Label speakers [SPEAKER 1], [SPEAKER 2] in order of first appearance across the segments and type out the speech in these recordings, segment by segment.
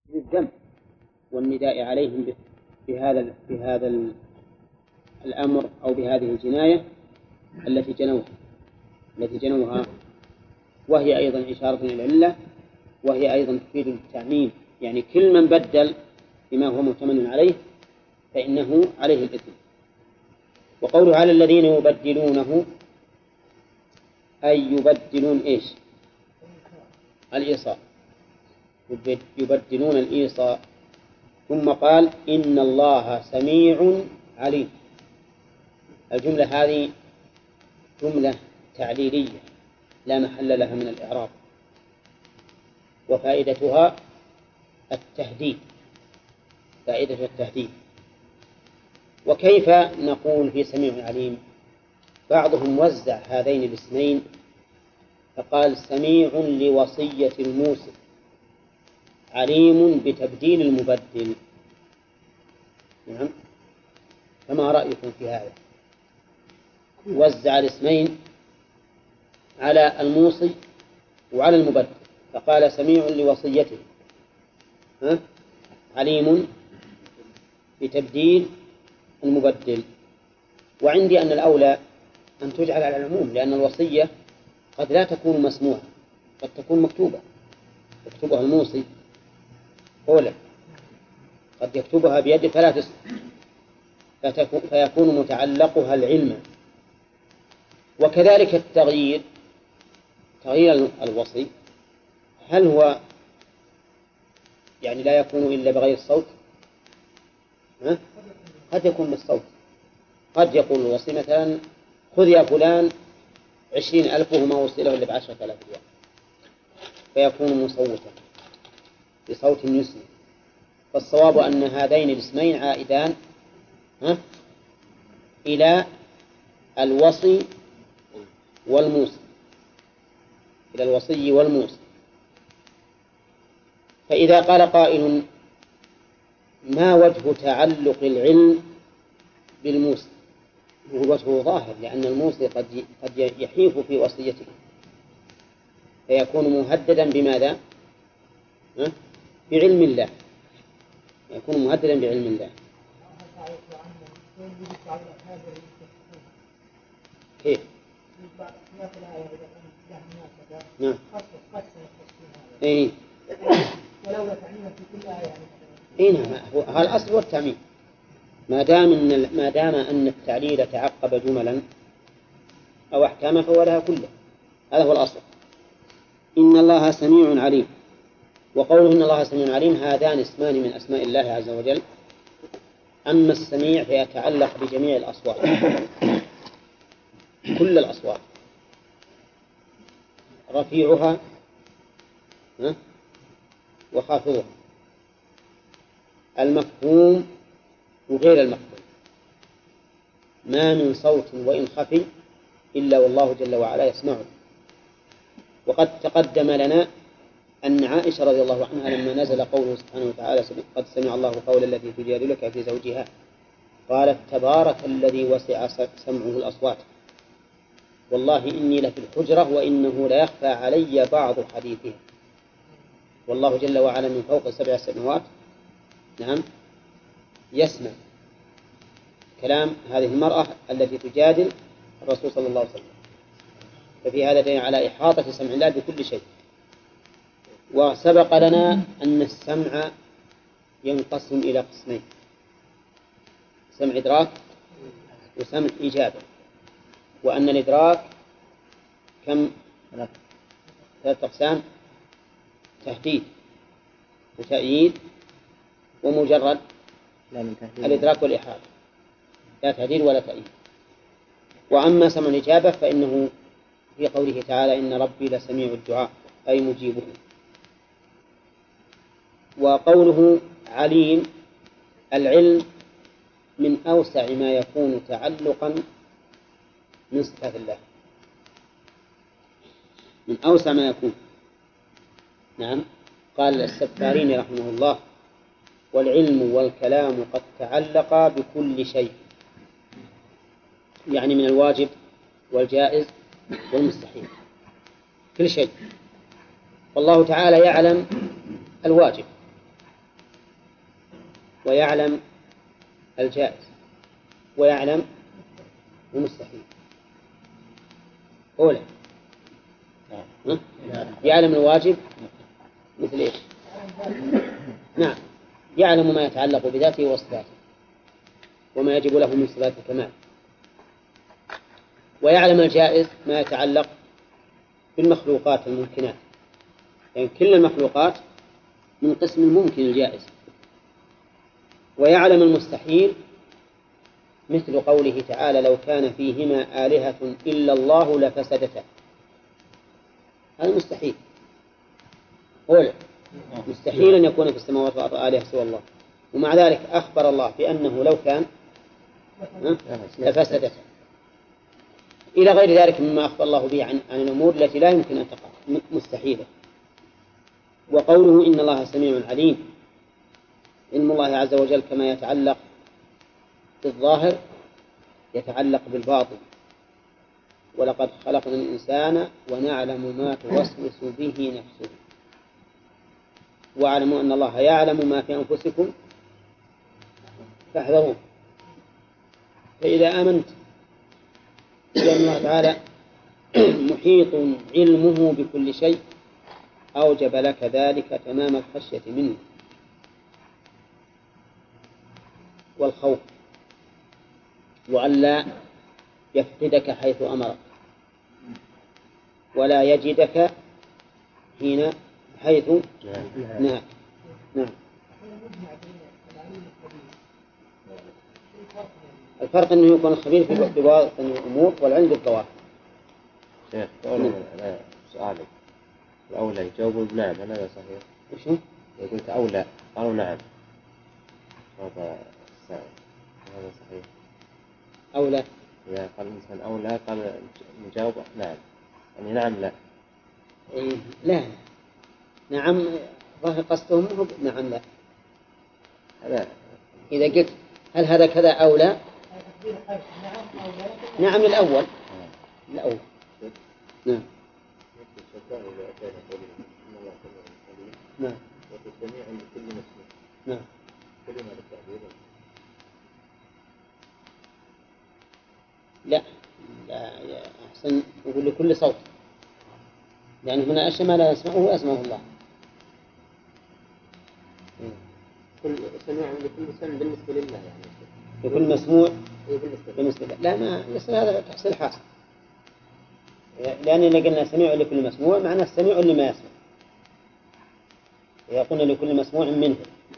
[SPEAKER 1] الذم والنداء عليهم بهذا الأمر أو بهذه الجناية التي جنوها، وهي أيضا إشارة إلى العلة، وهي أيضا تفيد التعميم، يعني كل من بدل بما هو مؤتمن عليه فإنه عليه الإثم. وقوله على الذين يبدلونه أي يبدلون إيش؟ الإيصاء، يبدلون الإيصاء. ثم قال إن الله سميع عليم. الجملة هذه جملة تعليلية لا محل لها من الإعراب، وفائدتها التهديد، فائدة التهديد. وكيف نقول في سميع عليم؟ بعضهم وزع هذين الاسمين فقال سميع لوصية الموسى، عليم بتبديل المبدل. نعم، فما رأيكم في هذا؟ وزع الاسمين على الموصي وعلى المبدل، فقال سميع لوصيته، عليم بتبديل المبدل. وعندي أن الأولى أن تجعل على العموم، لأن الوصية قد لا تكون مسموعة، قد تكون مكتوبة، يكتبها الموصي قولا، قد يكتبها بيد فلا تسمع، فيكون متعلقها العلم. وكذلك تغيير الوصي، هل هو يعني لا يكون إلا بغير الصوت؟ قد يكون بالصوت، قد يقول الوصي مثلا خذ يا فلان 20,000 وما وصله إلا ب10,000 ريال، فيكون مصوتا بصوت يسمع. فالصواب أن هذين الاسمين عائدان إلى الوصي والموصي، إلى الوصي والموصي. فإذا قال قائل ما وجه تعلق العلم بالموصي؟ وجهه ظاهر، لأن الموصي قد يحيف في وصيته فيكون مهددا بماذا؟ بعلم الله، يكون مهددا بعلم الله. كيف؟ نعم. نعم، هذا الأصل والتعميم. ما دام أن التعليل تعقب جملا أو أحكاما فهو لها كله، هذا هو الأصل. إن الله سميع عليم. وقوله إن الله سميع عليم هذان اسمان من أسماء الله عز وجل. أما السميع فيتعلق بجميع الأصوات، كل الأصوات، رفيعها وخافضها، المفهوم وغير المفهوم. ما من صوت وإن خفي إلا والله جل وعلا يسمعه. وقد تقدم لنا أن عائشة رضي الله عنها لما نزل قوله سبحانه وتعالى قد سمع الله قول التي تجادلك في زوجها قالت تبارك الذي وسع سمعه الأصوات والله إني لفي الحجرة وإنه ليخفى علي بعض حديثها. والله جل وعلا من فوق 7 سماوات نعم يسمع كلام هذه المرأة التي تجادل الرسول صلى الله عليه وسلم. ففي هذا دليل على إحاطة سمع الله بكل شيء. وسبق لنا أن السمع ينقسم إلى قسمين: سمع إدراك وسمع إجابة. وأن الإدراك كم؟ 3 أقسام: تهديد وتأييد ومجرد الإدراك والإحاطة، لا تهديد ولا تأييد. وأما سمع الإجابة فإنه في قوله تعالى إن ربي لسميع الدعاء أي مجيبه. وقوله عليم، العلم من أوسع ما يكون تعلقا من صفات الله، من أوسع ما يكون. نعم، قال السفاريني رحمه الله والعلم والكلام قد تعلقا بكل شيء، يعني من الواجب والجائز والمستحيل، كل شيء. والله تعالى يعلم الواجب ويعلم الجائز ويعلم المستحيل. أولى يعلم الواجب مثل إيش؟ نعم، يعلم ما يتعلق بذاته وصفاته وما يجب له من صفات الكمال، ويعلم الجائز ما يتعلق بالمخلوقات الممكنات، يعني كل المخلوقات من قسم الممكن الجائز. ويعلم المستحيل مثل قوله تعالى لو كان فيهما آلهة إلا الله لفسدتا، هذا مستحيل. أولى مستحيل أن يكون في السماوات والأرض آلهة سوى الله، ومع ذلك أخبر الله بأنه لو كان لفسدتا، إلى غير ذلك مما أخبر الله به عن الأمور التي لا يمكن أن تقع مستحيلة. وقوله إن الله سميع عليم، علم الله عز وجل كما يتعلق بالظاهر يتعلق بالباطن. ولقد خلقنا الإنسان ونعلم ما توسوس به نفسه واعلموا أن الله يعلم ما في أنفسكم فاحذروه. فإذا آمنت بأن الله تعالى محيط علمه بكل شيء أوجب لك ذلك تمام الخشية منه والخوف، وأن لا يفقدك حيث أمرك ولا يجدك حيث نهاك. نعم. الفرق أنه يكون خبير في باطن الأمور والعلم بالظواهر.
[SPEAKER 2] شيخ أنا سؤالي الأولى يجاوبوا بنعم، هذا صحيح؟
[SPEAKER 1] وشو؟
[SPEAKER 2] قلت أولى قالوا نعم، هذا صحيح؟
[SPEAKER 1] أولى
[SPEAKER 2] إذا قال الإنسان أولى قال نجاوب نعم، يعني نعم لا.
[SPEAKER 1] إيه لا نعم، ظاهر قصدهم هو نعم لا.
[SPEAKER 2] هذا
[SPEAKER 1] إذا قلت هل هذا كذا أو لا، نعم الأول. الأول نعم. نعم. نعم. لا يا أحسن يقول لكل صوت، يعني هنا أشياء ما لا يسمعه أسمعه الله.
[SPEAKER 3] كل سميع لكل سمع بالنسبة لله، يعني
[SPEAKER 1] لكل مسموع
[SPEAKER 3] بالنسبة
[SPEAKER 1] لله. لا ما يصير هذا تحصيل حاصل، لأننا قلنا سميع لكل مسموع معناه السميع اللي ما يسمع، يقول لكل مسموع منه.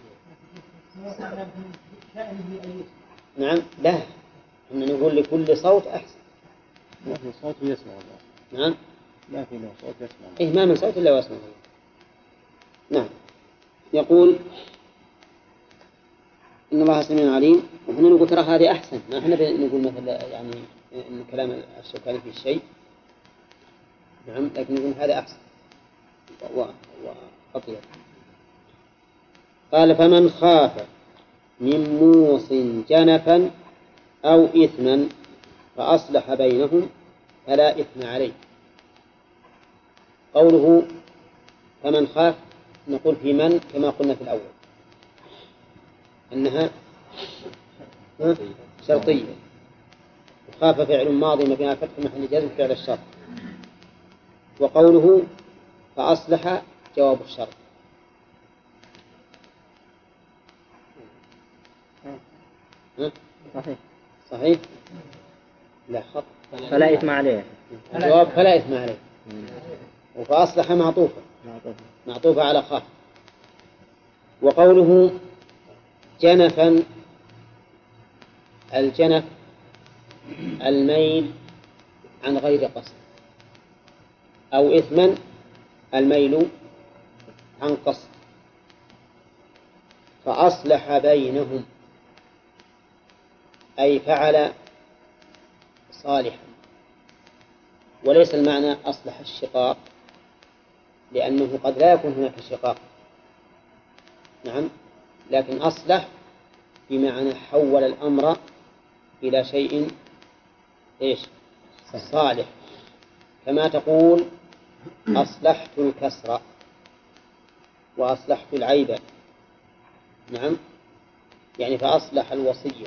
[SPEAKER 1] نعم لا، إن نقول لكل صوت أحسن.
[SPEAKER 2] ما في صوت يسمع الله.
[SPEAKER 1] نعم
[SPEAKER 2] ما في له صوت يسمع الله.
[SPEAKER 1] إيه ما من صوت إلا واسمع الله. نعم. يقول إن الله سميع عليم، وهنا نقول ترى هذه أحسن، ما إحنا نقول مثلا يعني إن كلام الشوكاني في الشيء، نعم، لكن نقول هذا أحسن وأطيب. قال فمن خاف من موص جنفا أو إثما فأصلح بينهم فلا إثم عليه. قوله فمن خاف نقول في من كما قلنا في الأول أنها شرطية، وخاف فعل ماضي مبني فتح محل جزم فعل الشرط. وقوله فأصلح جواب الشرط. صحيح لا خط
[SPEAKER 3] فلا إثم عليه.
[SPEAKER 1] الجواب فلا إثم عليه، وفأصلح معطوفة على خاف. وقوله جنفا، الجنف الميل عن غير قصد، أو إثما الميل عن قصد. فأصلح بينهم أي فعل صالحا، وليس المعنى أصلح الشقاق، لأنه قد لا يكون هناك شقاق. نعم، لكن أصلح بمعنى حول الأمر إلى شيء إيش صالح، كما تقول أصلحت الكسر وأصلحت العيب. نعم، يعني فأصلح الوصية.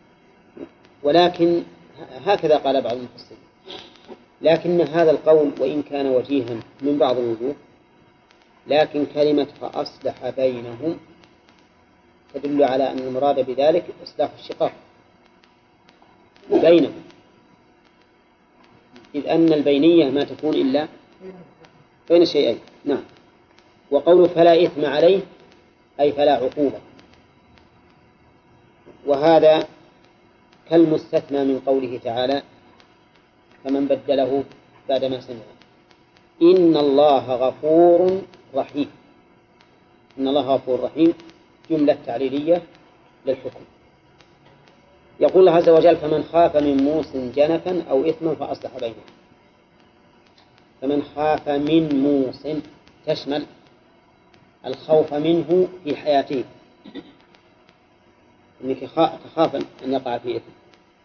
[SPEAKER 1] ولكن هكذا قال بعض المفسرين، لكن هذا القول وإن كان وجيها من بعض الوجوه، لكن كلمة فأصلح بينهم تدل على أن المراد بذلك إصلاح الشقاق بينهم، إذ أن البينية ما تكون إلا بين شيئين. نعم. وقوله فلا إثم عليه أي فلا عقوبة، وهذا كالمستثنى من قوله تعالى فمن بدله بعدما سمعه. إن الله غفور رحيم. إن الله غفور رحيم جملة تعليلية للحكم. يقول الله عز وجل فمن خاف من موص جنفا أو إثما فأصلح بينهم. فمن خاف من موص تشمل الخوف منه في حياته، إنك تخاف أن يقع في إثم،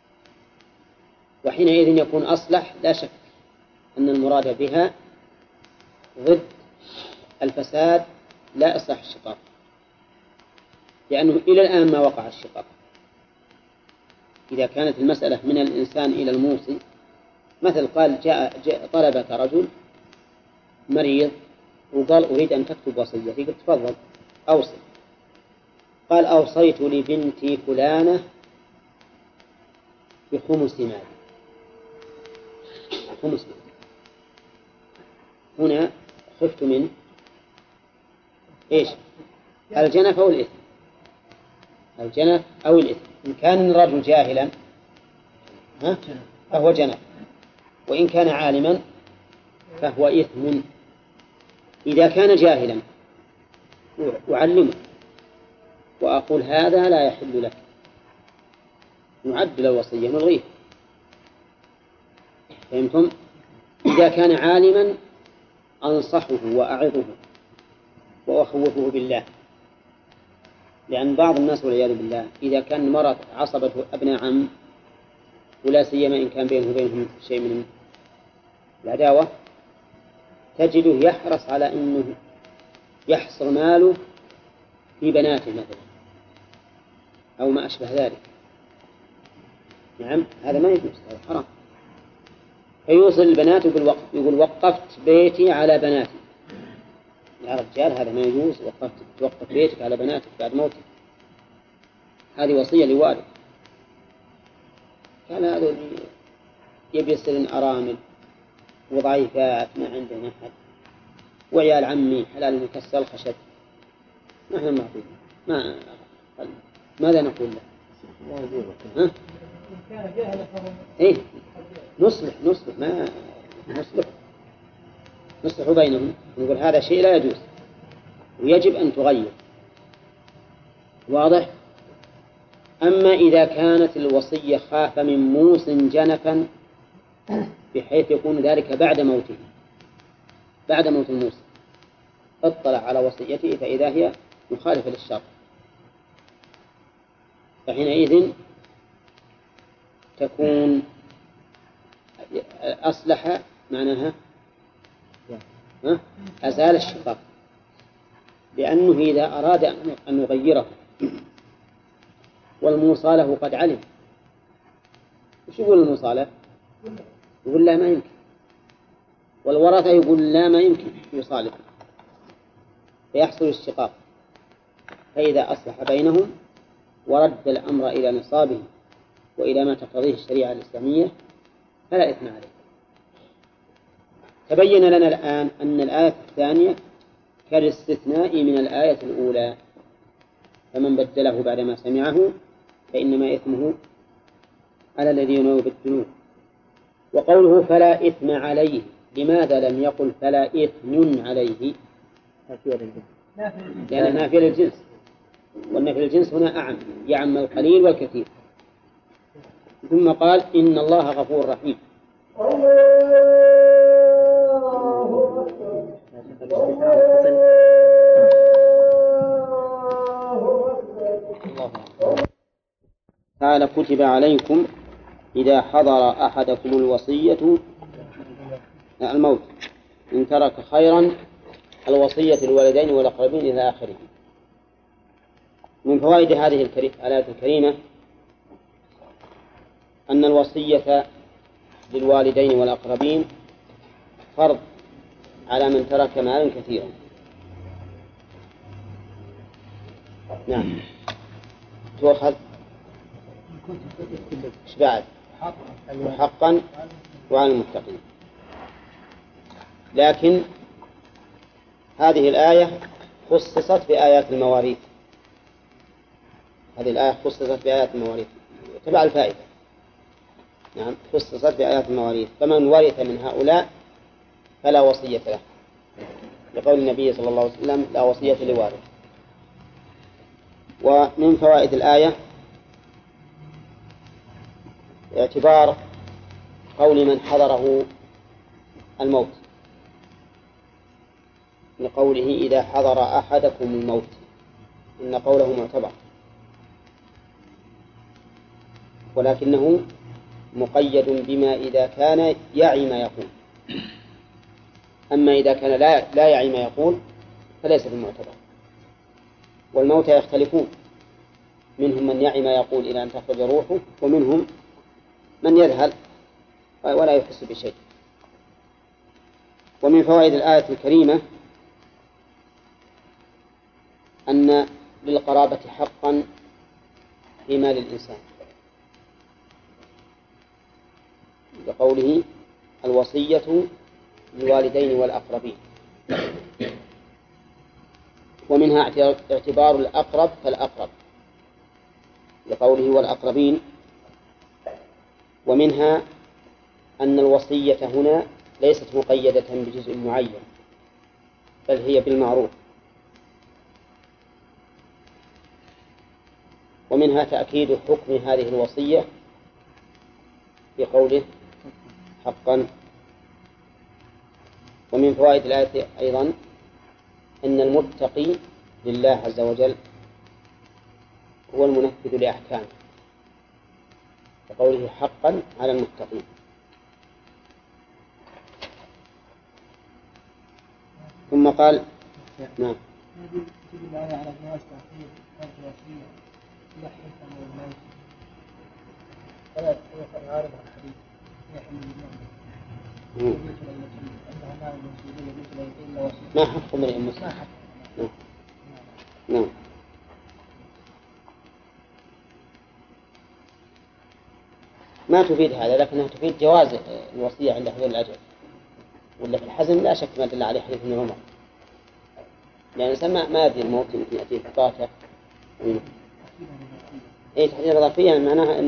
[SPEAKER 1] وحينئذ يكون أصلح لا شك أن المراد بها ضد الفساد لا إصلاح الشقاق، لأنه إلى الآن ما وقع الشقاق. إذا كانت المسألة من الإنسان إلى الموصي، مثل قال جاء طلبك رجل مريض وقال أريد أن تكتب وصية، قلت تفضل أوصي. قال أوصيت لبنتي فلانة بخمس مال، خمس مال. هنا خفت من إيش؟ الجنف أو الإثم، الجنف أو الإثم. إن كان الرجل جاهلا فهو جنف، وإن كان عالما فهو إثم. إذا كان جاهلا أعلمه وأقول هذا لا يحل لك، نعدل الوصية نلغيه. فهمتم؟ إذا كان عالما أنصحه وأعظه وأخوفه بالله، لأن بعض الناس والعياذ بالله إذا كان مرض عصبته أبناء عم، ولا سيما إن كان بينه وبينهم شيء من العداوة، تجده يحرص على أنه يحصر ماله في بناته مثلا أو ما أشبه ذلك. نعم، هذا ما يجوز، هذا حرام. فيوصل البنات بالوقف، يقول وقفت بيتي على بناتي. يا رجال هذا ما يجوز، توقف بيتك على بناتك بعد موتك، هذه وصية لوالد. كان هذا يبي يصير أرامل وضعيفات ما عندنا أحد، وعيال عمي حلال مكسل خشب، نحن ما ماذا نقول له؟ إيه نصلح ما نصلح بينهم، نقول هذا شيء لا يجوز ويجب أن تغير. واضح؟ أما إذا كانت الوصية خاف من موص جنفا بحيث يكون ذلك بعد موته، بعد موت الموصي، اطلع على وصيته فإذا هي مخالفة للشرع، فحينئذ تكون أصلح معناها أزال الشقاق، لأنه إذا أراد أن يغيره والموصى له قد علم، وش يقول الموصى؟ يقول لا ما يمكن، والورثة يقول لا ما يمكن يصالح، فيحصل الشقاق. فإذا أصلح بينهم ورد الأمر إلى نصابه وإلى ما تقتضيه الشريعة الإسلامية فلا إثم عليه. تبين لنا الآن أن الآية الثانية كالاستثناء من الآية الأولى، فمن بدله بعدما سمعه فإنما إثمه على الذين يبدلون. وقوله فلا إثم عليه، لماذا لم يقل فلا إثم عليه؟ لأن نافية للجنس، والنفي للجنس هنا أعم، يعم القليل والكثير. ثم قال إن الله غفور رحيم. قال كتب عليكم إذا حضر أحدكم الوصية الموت إن ترك خيرا الوصية للوالدين والأقربين إلى آخره. من فوائد هذه الآية الكريمة أن الوصية للوالدين والأقربين فرض على من ترك مالا كثيرا. نعم. تؤخذ إيش بعد؟ حقا وعلى المتقين. لكن هذه الآية خصصت بآيات المواريث. هذه الآية خصصت بآيات المواريث تبع الفائدة. نعم، خصصت بآيات المواريث، فمن ورث من هؤلاء فلا وصية له، لقول النبي صلى الله عليه وسلم: لا وصية لوارث. ومن فوائد الآية اعتبار قول من حضره الموت، لقوله: إذا حضر أحدكم الموت، إن قوله معتبر، ولكنه مقيد بما إذا كان يعي ما يقول. أما إذا كان لا يعي ما يقول فليس بالمعتبر. والموتى يختلفون، منهم من يعي ما يقول إلى أن تخرج روحه، ومنهم من يذهل ولا يحس بشيء. ومن فوائد الآية الكريمة أن للقرابة حقا في مال الإنسان، لقوله: الوصية للوالدين والأقربين. ومنها اعتبار الأقرب فالأقرب، لقوله: والأقربين. ومنها أن الوصية هنا ليست مقيدة بجزء معين، بل هي بالمعروف. ومنها تأكيد حكم هذه الوصية في قوله: حقا. ومن فوائد الآية أيضا أن المتقي لله عز وجل هو المنفذ لأحكامه، وقوله: حقا على المتقين. ثم قال: نعم.
[SPEAKER 4] تدل الآية على جواز تأخير فرض الوصية إلى حين أمر الموت، فلا يعارض الحديث يحمل المؤمن
[SPEAKER 1] ما حق امرئ مسلم. نعم. ما تفيد هذا، لكنها تفيد جواز الوصية عند حضور الأجل. ولا في الحزن لا شك ما دل عليه حديث ابن عمر، لأن الإنسان ما يدري الموت يمكن يأتيه فاتح. إيه، تحديد إضافية معناها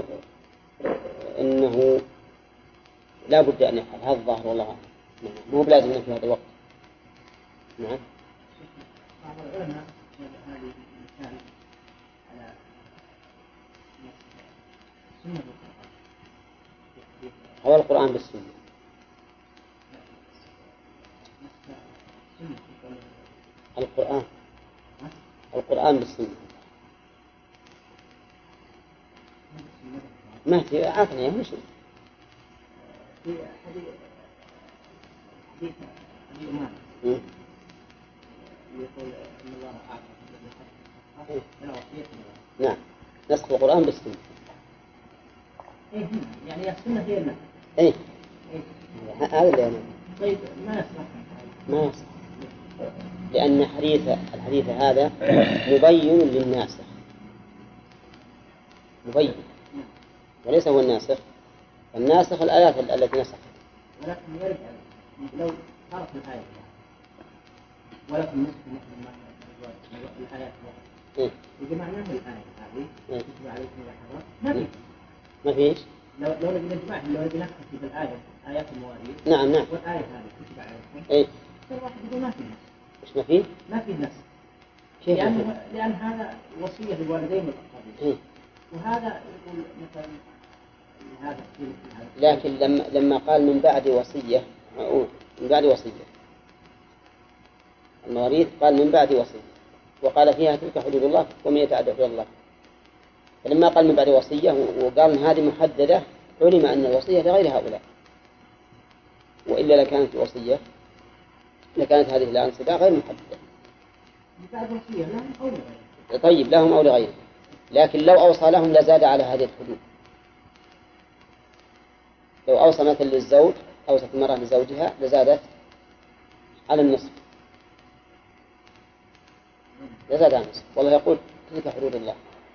[SPEAKER 1] إنه لا بد أن يفعل. هذا الظاهر والله، مو بلازم في هذا الوقت. نعم.
[SPEAKER 4] بعض العلماء هذه المسائل على سنة
[SPEAKER 1] هو القرآن بالسنة. القرآن بالسنة. ما في عافنا يا مشي.
[SPEAKER 4] في حديث أمام يقول إن الله أعطى ولا وصية.
[SPEAKER 1] نعم، نسخ القرآن بالسنة.
[SPEAKER 4] إيه، يعني السنة هي النسخ.
[SPEAKER 1] إيه، هذا اللي أنا.
[SPEAKER 4] طيب ما يصح.
[SPEAKER 1] ما يصح، لأن الحديث هذا مبين للناسخ، مبين، وليس هو الناسخ. الناسخ الآيات التي نسخت.
[SPEAKER 4] ولكن يرجع لو صارت الآية ولكن نسخ الآيات يجي معناه الآية هذه تتبع عليكم الحرام
[SPEAKER 1] ما فيش.
[SPEAKER 4] لو نجي نجمع لو نجي نحكي في الآية آيات المواريث.
[SPEAKER 1] نعم.
[SPEAKER 4] والآية هذه تتبع عليكم.
[SPEAKER 1] إيه.
[SPEAKER 4] الواحد يقول ما في نسخ.
[SPEAKER 1] إيش ما فيه؟
[SPEAKER 4] ما في نسخ.
[SPEAKER 1] كيف؟
[SPEAKER 4] لأن هذا وصية للوالدين والأقربين.
[SPEAKER 1] إيه.
[SPEAKER 4] وهذا يقول مثلا هذا.
[SPEAKER 1] لكن لما قال من بعد وصية، من بعد وصية، المواريث قال من بعد وصية، وقال فيها: تلك حدود الله ومن يتعدى حدود الله. فلما قال من بعد وصية وقال إن هذه محددة، علم أن الوصية لغير هؤلاء، وإلا لكانت هذه الأنصبة غير محددة.
[SPEAKER 4] من بعد وصية لا أو
[SPEAKER 1] طيب لهم أو لغيرهم، لكن لو أوصى لهم لزاد على هذه الحدود. لو أوصى مثل للزوج، أوصت المرأة لزوجها لزادت على النصف، لزاد على النصف. والله يقول تلك حدود الله.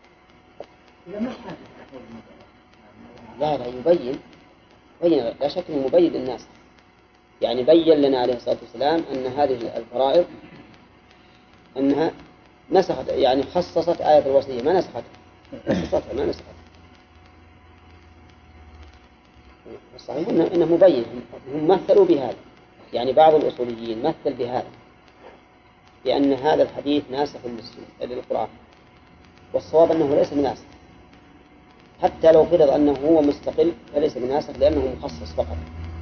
[SPEAKER 1] لا يبين لا شك أنه مبين للناس، يعني بين لنا عليه الصلاة والسلام أن هذه الفرائض أنها نسخت، يعني خصصت آية الوصية، ما نسختها، خصصتها ما نسختها. الصحيح إنه مبين. هم مثلوا بهذا، يعني بعض الأصوليين مثل بهذا، لأن هذا الحديث ناسخ للقرآن، والصواب أنه ليس بناسخ، حتى لو فرض أنه هو مستقل فليس بناسخ لأنه مخصص فقط.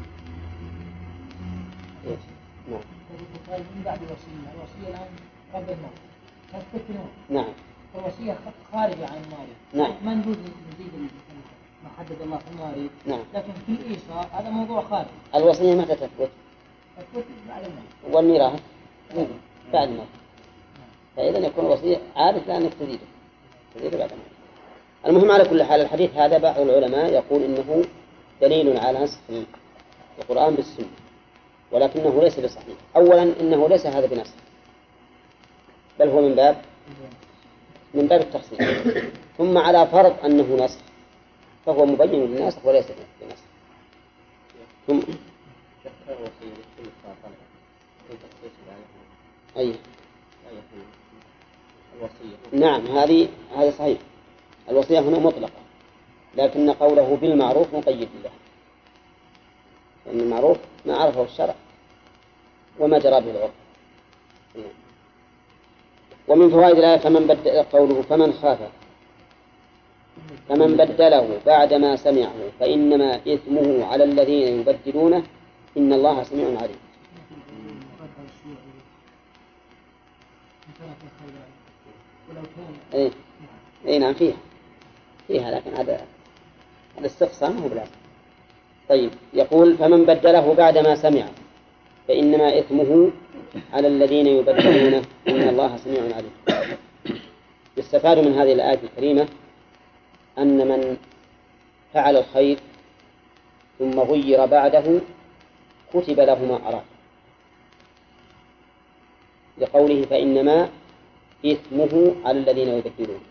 [SPEAKER 1] نعم.
[SPEAKER 4] من بعد الوصية الآن قبل الموت تثبت.
[SPEAKER 1] نعم.
[SPEAKER 4] الوصية خارجة عن المواريث.
[SPEAKER 1] نعم.
[SPEAKER 4] ما نجوز نزيد ما حدد الله في المواريث.
[SPEAKER 1] نعم.
[SPEAKER 4] لكن في الإيصاء هذا موضوع خارج.
[SPEAKER 1] الوصية متى تثبت؟
[SPEAKER 4] تثبت بعد الموت.
[SPEAKER 1] والميراث بعد الموت. فإذا يكون الوصية عادة لأنك تزيده بعد الموت. المهم على كل حال الحديث هذا بعض العلماء يقول إنه دليل على نسخ القرآن بالسنة، ولكنه ليس بصحيح. أولا إنه ليس هذا بنسخ، بل هو من باب التخصيص. ثم على فرض أنه نسخ فهو مبين للناسخ وليس بنسخ. ثم أي نعم هذا صحيح. الوصية هنا مطلقة، لكن قوله بالمعروف مقيد له، لأن المعروف ما عرفه الشرع وما جرى به العرف. ومن فوائد الآية فمن بدل، قوله فمن بدله بعدما سمعه فإنما إثمه على الذين يبدلونه إن الله سميع عليم. إيه نعم فيها لكن هذا الاستقصاء ما هو بلازم. طيب يقول فمن بدله بعدما سمعه فإنما إثمه على الذين يبدلونه إن الله سميع عليم. يستفاد من هذه الآية الكريمة أن من فعل الخير ثم غير بعده كتب له ما أراد، لقوله فإنما إثمه على الذين يبدلون.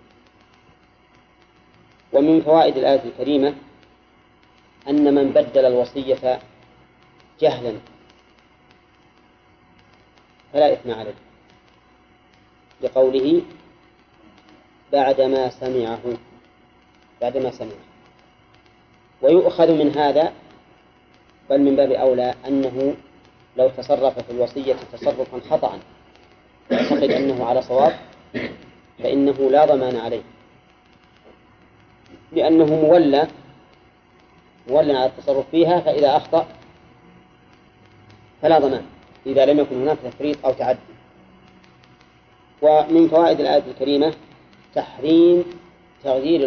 [SPEAKER 1] ومن فوائد الآية الكريمة أن من بدل الوصية جهلا فلا إثم عليه، لقوله بعدما سمعه. ويؤخذ من هذا بل من باب أولى أنه لو تصرف في الوصية تصرفا خطأ يعتقد أنه على صواب فإنه لا ضمان عليه، لأنه مولى على التصرف فيها، فإذا أخطأ فلا ضمان إذا لم يكن هناك تفريط أو تعدي. ومن فوائد الآية الكريمة تحريم تغيير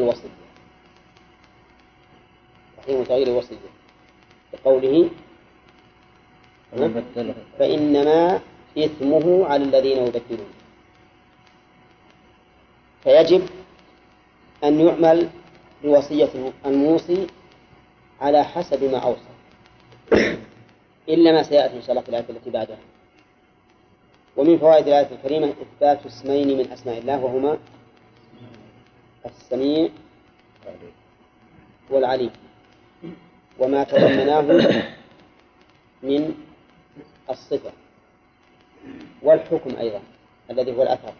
[SPEAKER 1] الوصية، بقوله فإنما إثمه على الذين يبدلون. فيجب أن يعمل بوصية الموصي على حسب ما أوصى، إلا ما سيأتي إن شاء الله في الآية التي بعدها. ومن فوائد الآية الكريمة إثبات اسمين من أسماء الله وهما السميع والعليم، وما تضمناه من الصفة والحكم أيضا الذي هو الأثر.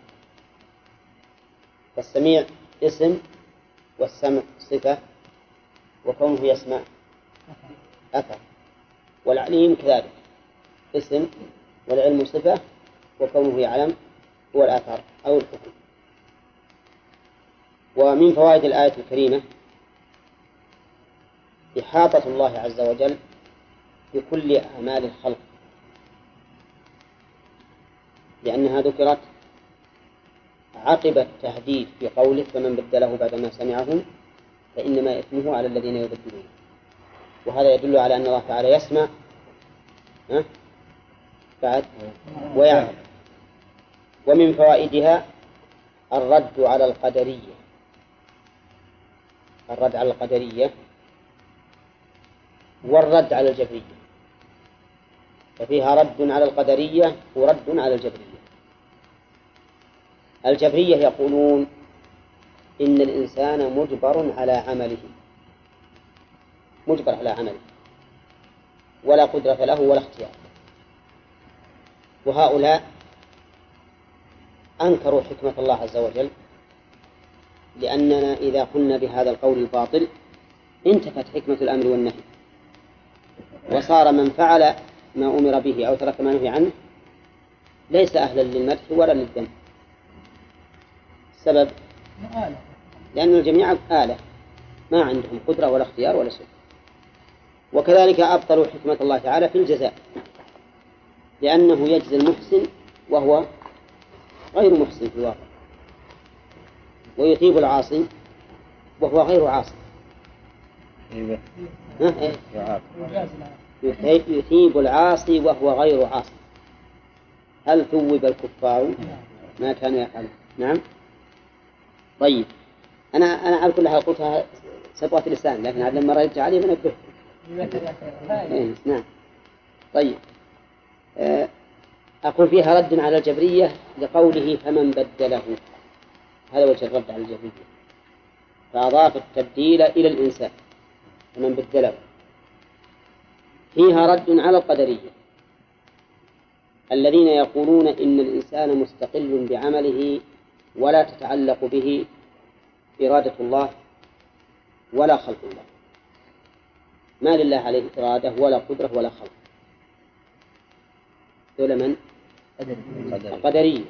[SPEAKER 1] فالسميع اسم والسمع صفة وكونه يسمع أثر، والعليم كذلك اسم والعلم صفة وكونه يعلم هو الأثر أو الحكم. ومن فوائد الآية الكريمة إحاطة الله عز وجل بكل أعمال الخلق، لأنها ذكرت عقب التهديد في قوله فمن بدله بعدما سمعه فإنما إثمه على الذين يبدلون. وهذا يدل على أن الله تعالى يسمع بعد ويعلم. ومن فوائدها الرد على القدرية، الرد على القدرية والرد على الجبرية، ففيها رد على القدرية ورد على الجبرية. الجبرية يقولون إن الإنسان مجبر على عمله، مجبر على عمله ولا قدرة له ولا اختيار، وهؤلاء أنكروا حكمة الله عز وجل، لأننا إذا قلنا بهذا القول الباطل انتفت حكمة الأمر والنهي، وصار من فعل ما أمر به أو ترك ما نهي عنه ليس أهلا للمدح ولا للذم. السبب لأن الجميع آلة ما عندهم قدرة ولا اختيار ولا شيء. وكذلك أبطلوا حكمة الله تعالى في الجزاء، لأنه يجزي المحسن وهو غير محسن في الواقع، ويثيب العاصي وهو غير عاصي. يثيب العاصي وهو غير عاصي. هل ثوب الكفار ما كانوا يفعلون؟ نعم. طيب أنا على كل حال قلتها سبقة اللسان، لكن لما رجع عليه بنبه. نعم. طيب أقول فيها رد على الجبرية لقوله فمن بدله، هذا وجه الرد على الجبرية، فأضاف التبديل إلى الإنسان فمن بدله. فيها رد على القدرية الذين يقولون إن الإنسان مستقل بعمله ولا تتعلق به إرادة الله ولا خلق الله، ما لله عليه إرادة ولا قدرة ولا خلق. دول من؟ القدرية.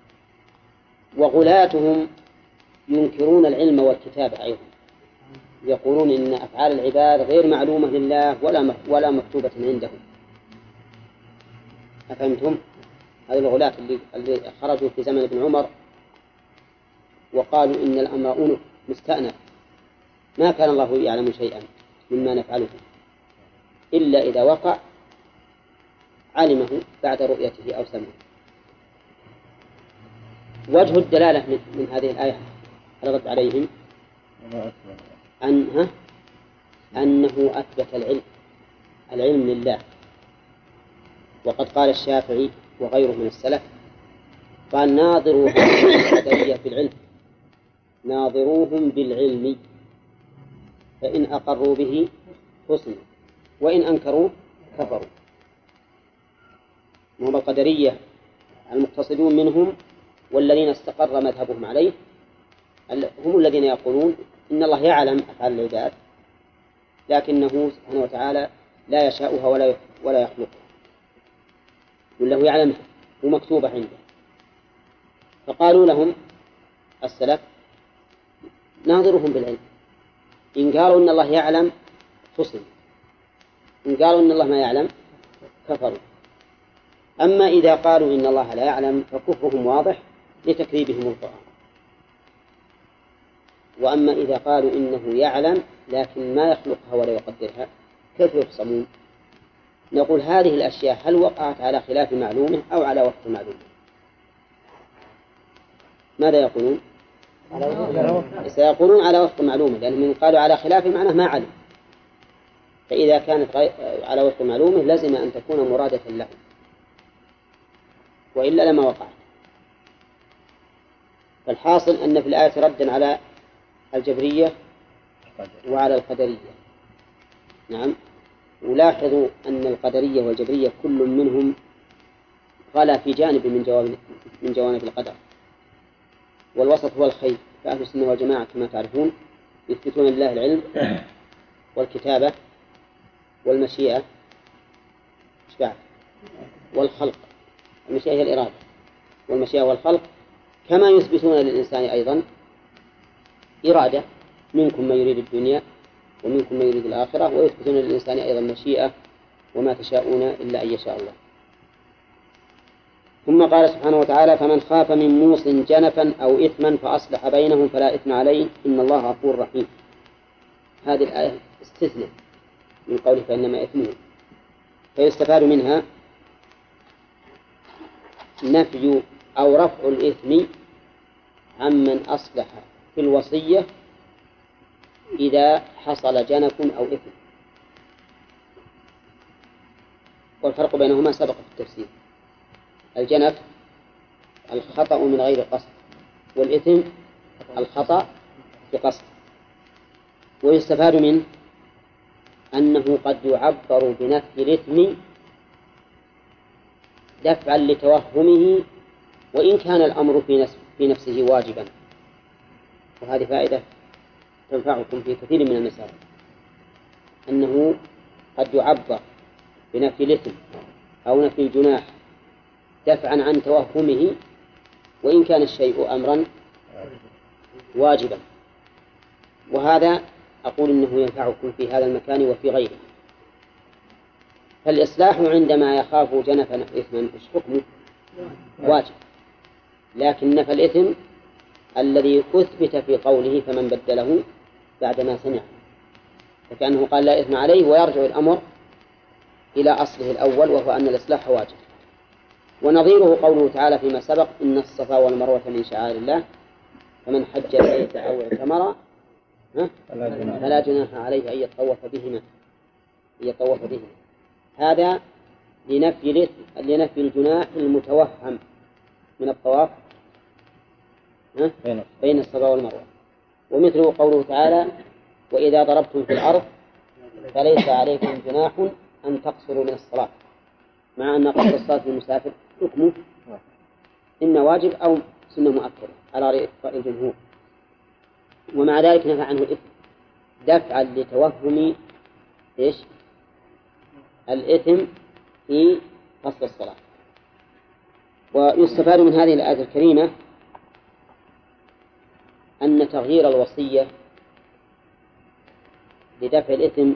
[SPEAKER 1] وغلاتهم ينكرون العلم والكتابة أيضا، يقولون إن أفعال العباد غير معلومة لله ولا مكتوبة عندهم. أفهمتم؟ هذه الغلاة اللي خرجوا في زمن ابن عمر وقالوا إن الأمر أنف مستأنف، ما كان الله يعلم شيئا مما نفعله إلا إذا وقع علمه بعد رؤيته أو سمعه. وجه الدلالة من هذه الآية الرد عليهم أنه أثبت العلم لله. وقد قال الشافعي وغيره من السلف قال ناظروهم القدرية بالعلم، ناظروهم بالعلم فإن أقروا به حسنوا وإن أنكروا كفروا. وهم القدرية المقتصدون منهم والذين استقر مذهبهم عليه هم الذين يقولون إن الله يعلم أفعال العباد لكنه سبحانه وتعالى لا يشاؤها ولا يخلقها، وله يعلمها ومكتوبة عنده. فقالوا لهم السلف ناظرهم بالعلم، إن قالوا إن الله يعلم فصل، إن قالوا إن الله ما يعلم كفروا. أما إذا قالوا إن الله لا يعلم فكفرهم واضح لتكذيبهم القرآن، وأما إذا قالوا إنه يعلم لكن ما يخلقها ولا يقدرها كيف يفصلون؟ نقول هذه الأشياء هل وقعت على خلاف معلومه أو على وفق معلومه؟ ماذا يقولون؟ سيقولون على وفق معلومه، لأن من قالوا على خلاف معناه ما علم، فإذا كانت على وفق معلومه لازم أن تكون مرادة له وإلا لما وقعت. فالحاصل أن في الآية ردا على الجبرية وعلى القدرية. نعم. ولاحظوا أن القدرية والجبرية كل منهم غلا في جانب من جوانب القدر، والوسط هو الخير. فأهل السنة والجماعة كما تعرفون يثبتون لله العلم والكتابة والمشيئة والخلق. المشيئة هي الإرادة، والمشيئة والخلق، كما يثبتون للإنسان أيضا إرادة، منكم من يريد الدنيا ومنكم من يريد الآخرة، ويثبتون للإنسان أيضا مشيئة وما تشاءون إلا أن يشاء الله. ثم قال سبحانه وتعالى فمن خاف من موص جنفا أو إثما فأصلح بينهم فلا إثم عليه إن الله غفور رحيم. هذه الآية استثناء من قوله فإنما إثمه، فيستفاد منها نفي أو رفع الإثم عمن أصلح في الوصية إذا حصل جنف أو إثم. والفرق بينهما سبق في التفسير. الجنف الخطأ من غير قصد، والإثم الخطأ بقصد. ويستفاد منه أنه قد يعبر بنفي الإثم دفعا لتوهمه وإن كان الأمر في نفسه واجبا. وهذه فائدة تنفعكم في كثير من المسائل، أنه قد يعبر بنفي الإثم أو نفي الجناح دفعا عن توهمه وإن كان الشيء أمرا واجبا. وهذا أقول إنه ينفعكم في هذا المكان وفي غيره. فالإصلاح عندما يخاف جنفا أو إثما إيش حكمه؟ واجب. لكن نفى الإثم الذي أثبت في قوله فمن بدله بعدما سمع، فكأنه قال لا إثم عليه، ويرجع الأمر إلى أصله الأول وهو أن الإصلاح واجب. ونظيره قوله تعالى فيما سبق إن الصفا والمروة من شعائر الله فمن حج البيت أو اعتمر فلا جناح عليه أن يطوف بهما. هذا لنفي الجناح المتوهم من الطواف بين الصفا والمروة. ومثله قوله تعالى وإذا ضربتم في الأرض فليس عليكم جناح أن تقصروا من الصلاة، مع أن قصر الصلاة للمسافر حكمه إما واجب أو سنة مؤكدة على رأي الجمهور. ومع ذلك نفى عنه الإثم دفعا لتوهم إيش الإثم في قصر الصلاة. ويستفاد من هذه الآية الكريمة أن تغيير الوصية لدفع الإثم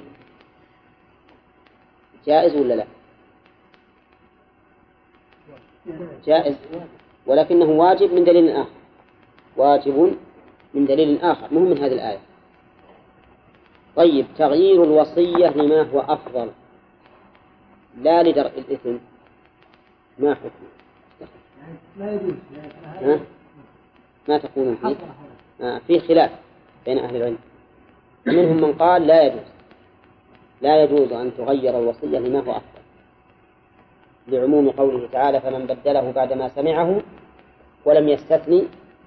[SPEAKER 1] جائز ولا لا؟ جائز، ولكنه واجب من دليل آخر. واجب من دليل آخر مهم من هذه الآية. طيب، تغيير الوصية لما هو أفضل لا لدرء الإثم ما حكمه؟
[SPEAKER 4] لا يجوز.
[SPEAKER 1] ما تقولون فيه؟ في خلاف بين أهل العلم. منهم من قال لا يجوز أن تغير الوصية لما هو أفضل، لعموم قوله تعالى فمن بدله بعدما سمعه ولم يستثني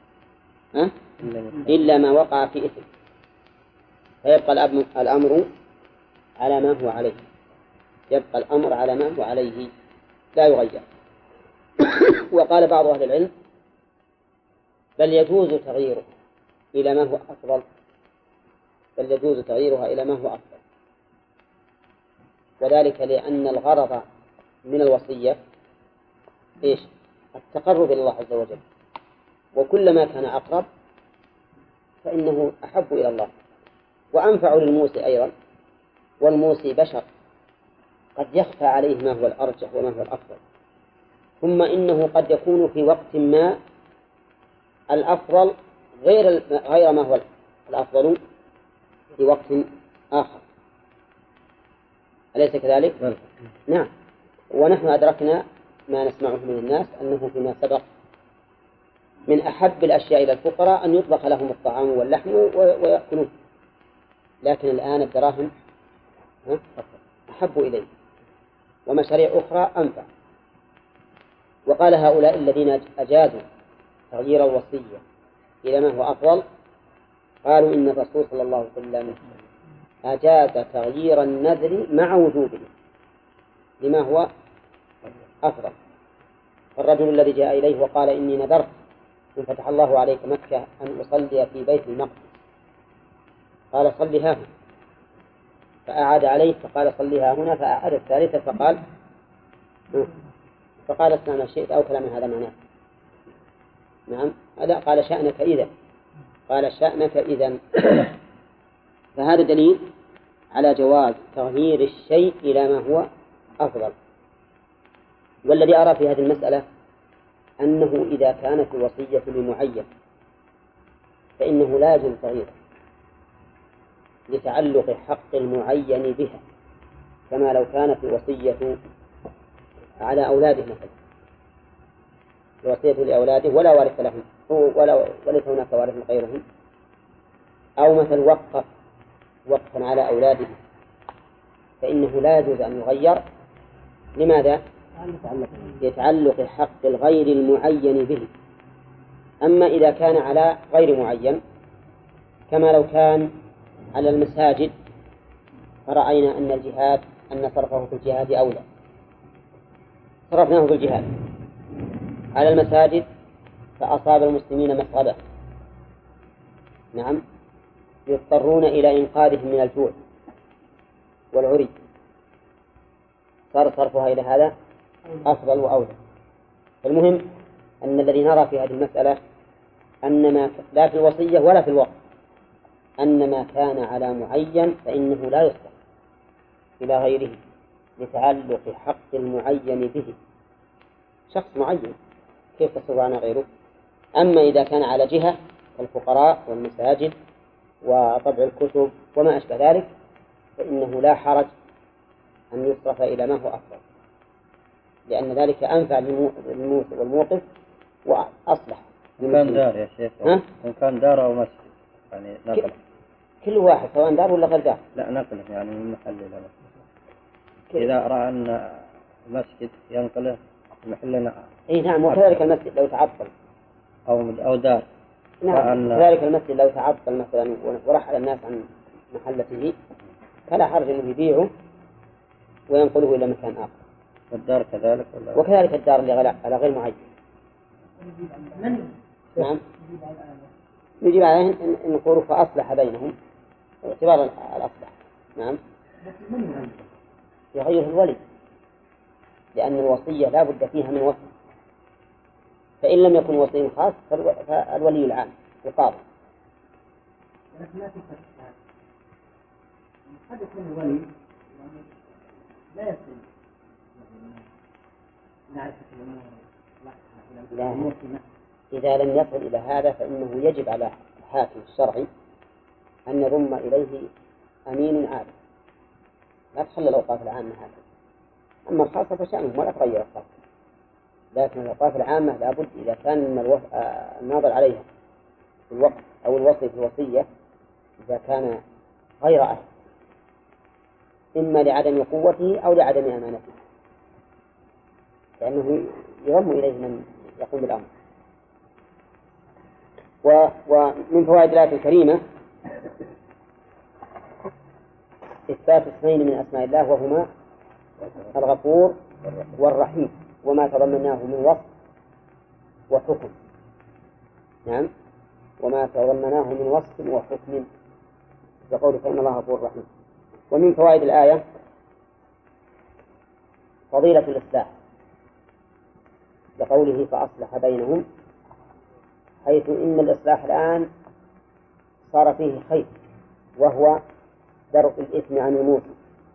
[SPEAKER 1] إلا ما وقع في إثم، فيبقى الأمر على ما هو عليه. يبقى الأمر على ما هو عليه لا يغير. وقال بعض أهل العلم بل يجوز تغييره إلى ما هو أفضل، بل يجوز تغييرها إلى ما هو أفضل، وذلك لأن الغرض من الوصية إيش؟ التقرب إلى الله عز وجل، وكلما كان أقرب فإنه أحب إلى الله وأنفع للموصي أيضا. والموصي بشر قد يخفى عليه ما هو الأرجح وما هو الأفضل، ثم إنه قد يكون في وقت ما الأفضل غير ما هو الأفضل في وقت آخر، أليس كذلك؟ نعم. ونحن أدركنا ما نسمعه من الناس أنه فيما سبق من أحب الأشياء إلى الفقراء أن يطبخ لهم الطعام واللحم ويأكلون، لكن الآن الدراهم أحب إليه ومشاريع أخرى أنفع. وقال هؤلاء الذين أجازوا تغيير الوصية إلى ما هو أفضل قالوا إن الرسول صلى الله عليه وسلم أجاز تغيير النذر مع وجوبه لما هو أفضل. فالرجل الذي جاء إليه وقال إني نذرت إن فتح الله عليك مكة أن أصلي في بيت المقدس، قال صلها هنا، فأعاد عليه فقال صلها هنا، فأعاد الثالثة فقال اسمع ما شئت أو كلام هذا معناه. نعم، هذا قال شأنك إذا، قال شأنك إذا. فهذا دليل على جواز تغيير الشيء إلى ما هو أفضل. والذي أرى في هذه المسألة أنه إذا كانت الوصية لمعين فإنه لا يجوز تغييره لتعلق حق المعين بها، كما لو كانت الوصية على أولاده مثلا، الوصية لأولاده ولا وارث لهم وليس هناك وارث غيرهم، أو مثل وقفا على أولاده، فإنه لا يجوز أن يغير. لماذا؟ لتعلق حق الغير المعين به. أما إذا كان على غير معين، كما لو كان على المساجد، فرأينا أن صرفه في الجهاد أولى، صرفناه في الجهاد على المساجد فأصاب المسلمين مسغبة، نعم، يضطرون إلى إنقاذهم من الجوع والعري، صار صرفها إلى هذا أفضل وأولى. المهم أن الذي نرى في هذه المسألة أن ما لا في الوصية ولا في الوقت، أن ما كان على معين فإنه لا يصرف إلى غيره لتعلق حق المعين به، شخص معين كيف تصرف عن غيره. أما إذا كان على جهة كالفقراء والمساجد وطبع الكتب وما أشبه ذلك، فإنه لا حرج أن يصرف إلى ما هو أفضل، لأن ذلك أنفع للموسى والموقف وأصلح.
[SPEAKER 2] كان دار يا شيخ، إن كان دار أو مسجد يعني نقل،
[SPEAKER 1] كل واحد سواء دار ولا غير دار.
[SPEAKER 2] لا نقله يعني من محل إلى محل. إذا رأى أن المسجد ينقله محلنا.
[SPEAKER 1] إيه نعم، وكذلك المسجد لو تعطل
[SPEAKER 2] أو دار.
[SPEAKER 1] نعم، كذلك المسجد لو تعطل مثلا ورحل الناس عن محلته فلا حرج أنه يبيعه وينقله إلى مكان آخر.
[SPEAKER 2] والدار كذلك ولا؟
[SPEAKER 1] وكذلك الدار اللي على غير معين. نعم، يجب عليه أن نقول فأصلح بينهم اعتبار الأصلح. نعم، يغيره الولي، لأن الوصية لا بد فيها من وصي، فإن لم يكن وصي خاص فالولي العام القاضي.
[SPEAKER 4] قد يكون الولي لا يصل معرفة الأمور،
[SPEAKER 1] إذا لم يصل إلى هذا فإنه يجب على الحاكم الشرعي أن يضم إليه أمين عادل، لا تخلى الأوقاف العامة هكذا. أما الخاصة فشأنهم ولا تغير الخاصة، لكن الأوقاف العامة لابد إذا كان الناظر عليها في الوقت أو الوصي في الوصية إذا كان غير أهل، إما لعدم قوته أو لعدم أمانته، لأنه يضم إليه من يقوم بالأمر. ومن فوائد الآية الكريمة إثبات اسمين من أسماء الله وهما الغفور والرحيم، وما تضمناه من وصف وحكم. نعم، وما تضمناه من وصف وحكم، يقول فإن الله غفور رحيم. ومن فوائد الآية فضيلة الإصلاح لقوله فأصلح بينهم، حيث إن الإصلاح الآن صار فيه خير، وهو درء الإثم عن الموصي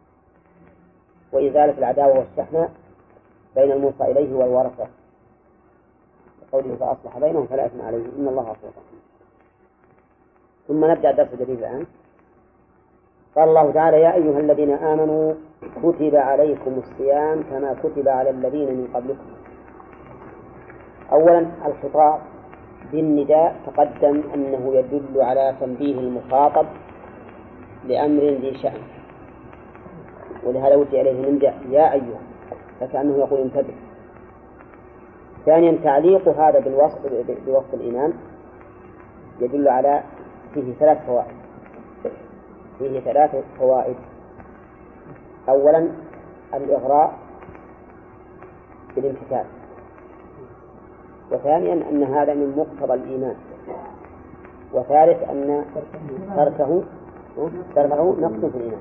[SPEAKER 1] وإزالة العداوة والشحنة بين الموصى إليه والورثة، لقوله فأصلح بينهم فلا إثم عليه إن الله غفور رحيم. ثم نبدأ الدرس الجديد الآن. قال الله تعالى يا أيها الذين آمنوا كتب عليكم الصيام كما كتب على الذين من قبلكم. أولا الخطاب بالنداء تقدم أنه يدل على تنبيه المخاطب لأمر ذي شأن، ولهذا وجه إليه النداء يا أيها، فكأنه يقول انتبه. ثانيا تعليق هذا بوصف الإيمان يدل على فيه ثلاث فوائد. أولا الإغراء بالامتثال، وثانيا أن هذا من مقتضى الإيمان، وثالث أن تركه نقص في الإيمان.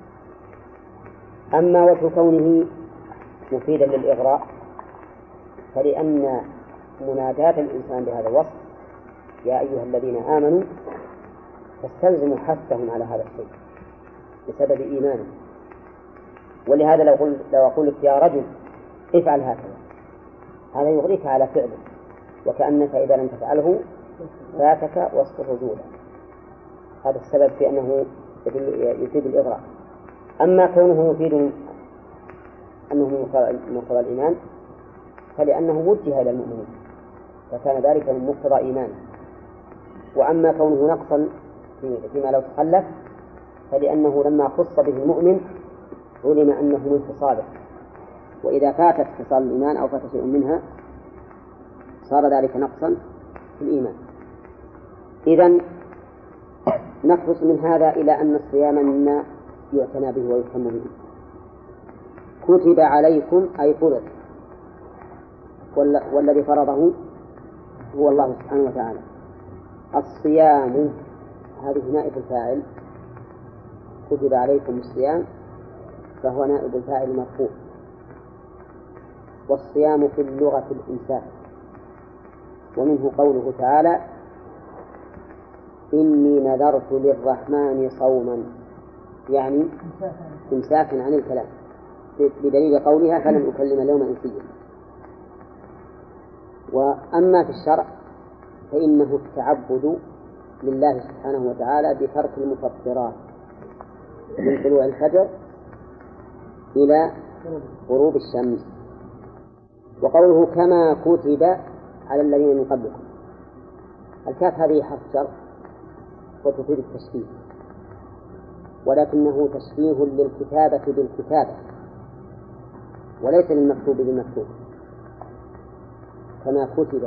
[SPEAKER 1] أما وجه كونه مفيدا للإغراء فلأن مناداة الإنسان بهذا الوصف يا أيها الذين آمنوا تستلزم حثهم على هذا الشيء بسبب إيمانه. ولهذا لو أقول لك يا رجل افعل هكذا، هذا يغريك على فعله، وكأنك إذا لم تفعله فاتك وصف الرجولة. هذا السبب في أنه يفيد الإغراء. أما كونه يفيد أنه مقتضى الإيمان فلأنه وجه إلى المؤمنين، فكان ذلك من مقتضى إيمانه. وأما كونه نقصا فيما لو تخلف فلأنه لما خص به المؤمن علم أنه من خصاله، وإذا فاتت خصال الإيمان أو فات شيء منها صار ذلك نقصا في الإيمان. إذن نخلص من هذا إلى أن الصيام مما يعتنى به ويهتم به. كتب عليكم أي فرض، والذي فرضه هو الله سبحانه وتعالى. الصيام هذه نائب الفاعل، كتب عليكم الصيام فهو نائب الفاعل مرفوع. والصيام في اللغة الإمساك، ومنه قوله تعالى إني نذرت للرحمن صوما، يعني إمساكا عن الكلام، بدليل قولها فلن أكلم اليوم إنسيا. وأما في الشرع فإنه التعبد لله سبحانه وتعالى بترك المفطرات من طلوع الفجر إلى غروب الشمس. وقوله كما كتب على الذين من قبلكم، الكاف هذه حرف شرط وتفيد التشبيه، ولكنه تشبيه للكتابة بالكتابة وليس للمكتوب بالمكتوب، كما كتب.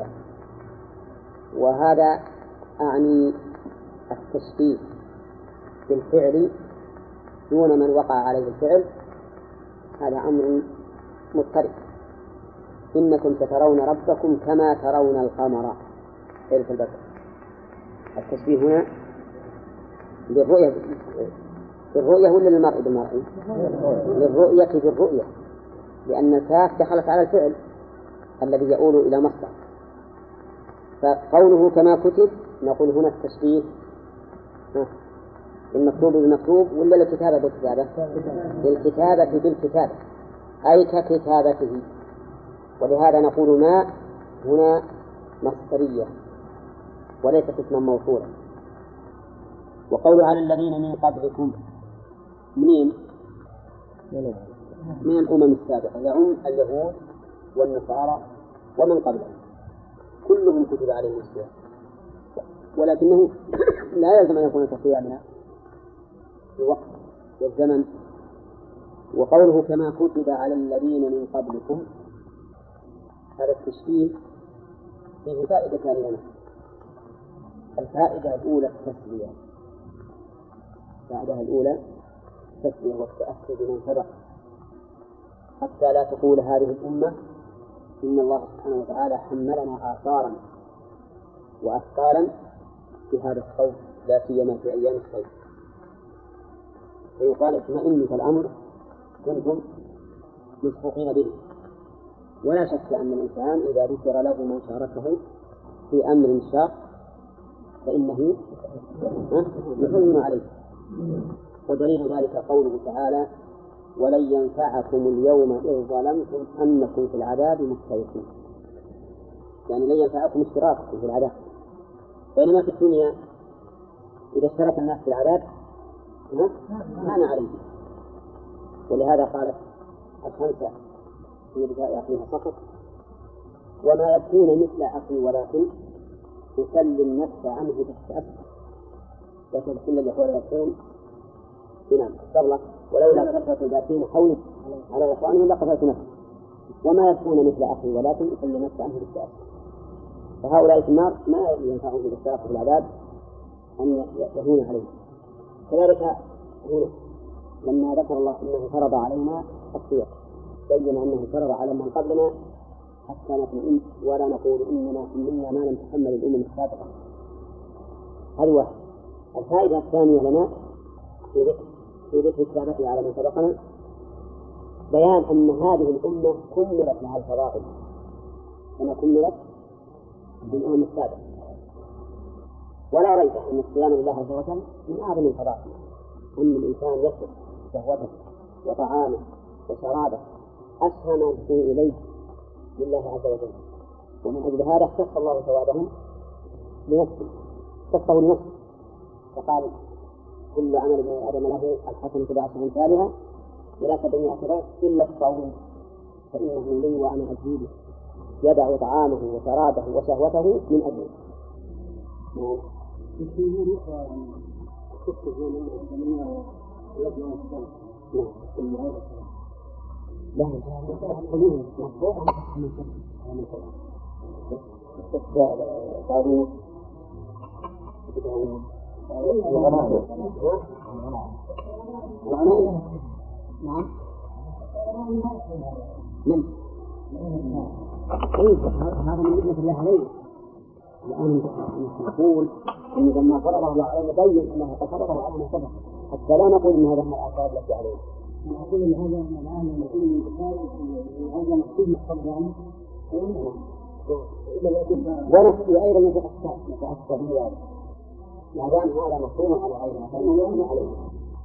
[SPEAKER 1] وهذا أعني التشبيه بالفعل دون من وقع عليه الفعل، هذا أمر مضطرب. إنكم سترون ربكم كما ترون القمر ليلة البدر. التشبيه هنا بالرؤية ولا للمرء بالمرء؟ للرؤية بالرؤية، لأن الكاف دخلت على الفعل الذي يؤول إلى مصدر. فقوله كما كتب نقول هنا التشبيه المكتوب بالمكتوب ولا الكتابة بالكتابة؟ للكتابة بالكتابة أي ككتابته. ولهذا نقول ما هنا مصدرية وليست اسما موصولا. وقول على الذين من قبلكم منين؟ من الأمم السابقة، يعم اليهود والنصارى ومن قبلهم كلهم كتب عليهم الصيام، ولكنه لا يلزم أن يكون كصيامنا في الوقت والزمن. وقوله كما كتب على الذين من قبلكم، هذا التشبيه فيه فائدتان لنا. الفائدة الأولى التسلية، الفائدة الأولى التسلية والتأسي بمن سبق، حتى لا تقول هذه الأمة إن الله سبحانه وتعالى حملنا آثارا وأثقالا في هذا الصوم، لا سيما في أيام الصيف. فيقال اطمئنوا فالأمر كنتم مسبوقين به. ولا شك أن الإنسان إذا ذكر له من شاركه في أمر شاق فإنه يهون عليه. ودليل ذلك قوله تعالى ولن ينفعكم اليوم إذ ظلمتم أنكم في العذاب مشتركون، يعني لن ينفعكم اشتراككم في العذاب، بينما في الدنيا إذا اشترك الناس في العذاب كان عليه. ولهذا قالت الخمسة في بداية أخيها فقط وما يكون مثل أخي ولكن يسلي النفس عنه بالتأسف، لكن كل اللي هو يكون بنام الصبلة ولولا كثرة الباكين حولك على إخوانهم لقفلت نفسه، وما يكون مثل أخي ولكن يسلي النفس عنه بالتأسف. فهؤلاء في النار ما ينفعهم بالاشتراك في العذاب أن يهون عليه. كذلك هنا لما ذكر الله أنه فرض علينا الصيام بين أنه فرض على من قبلنا حتى نطمئن ولا نقول إننا حملنا ما لم تحمل الأمم السابقة. هذه واحدة. الفائدة الثانية لنا في ذكر كتابته على من سبقنا بيان أن هذه الأمة كملت مع الفضائل كما كملت بالأمم السابقة. ولا ريب أن الصيام لله عز وجل من أعظم الفضائل، أن الإنسان يصل شهوته وطعامه وشرابه أسهى ما يكون إليه لله عز وجل، ومن أجل هذا اختص الله ثوابهم لنفسه، اختصه لنفسه، فقال كل عمل ابن آدم له الحسنة بعشر أمثالها إلى 700 ضعف إلا الصوم فإنه لي وأنا أجزي به، يدع طعامه وشرابه وشهوته من أجله. نعم. هذا من نعمة الله عليه. الآن نقول إن لما فرض الله علينا بين أنه قد فرضه علينا سبق، حتى لا نقول إن هذا من الآثار التي عليه. نقول إن هذا الآن نقول إن هذا مكتوب محفظ يعني. ونحن أيضا نتأثر بهذا، ما دام هذا مفهوم على غيرنا فإنه يؤمن عليه.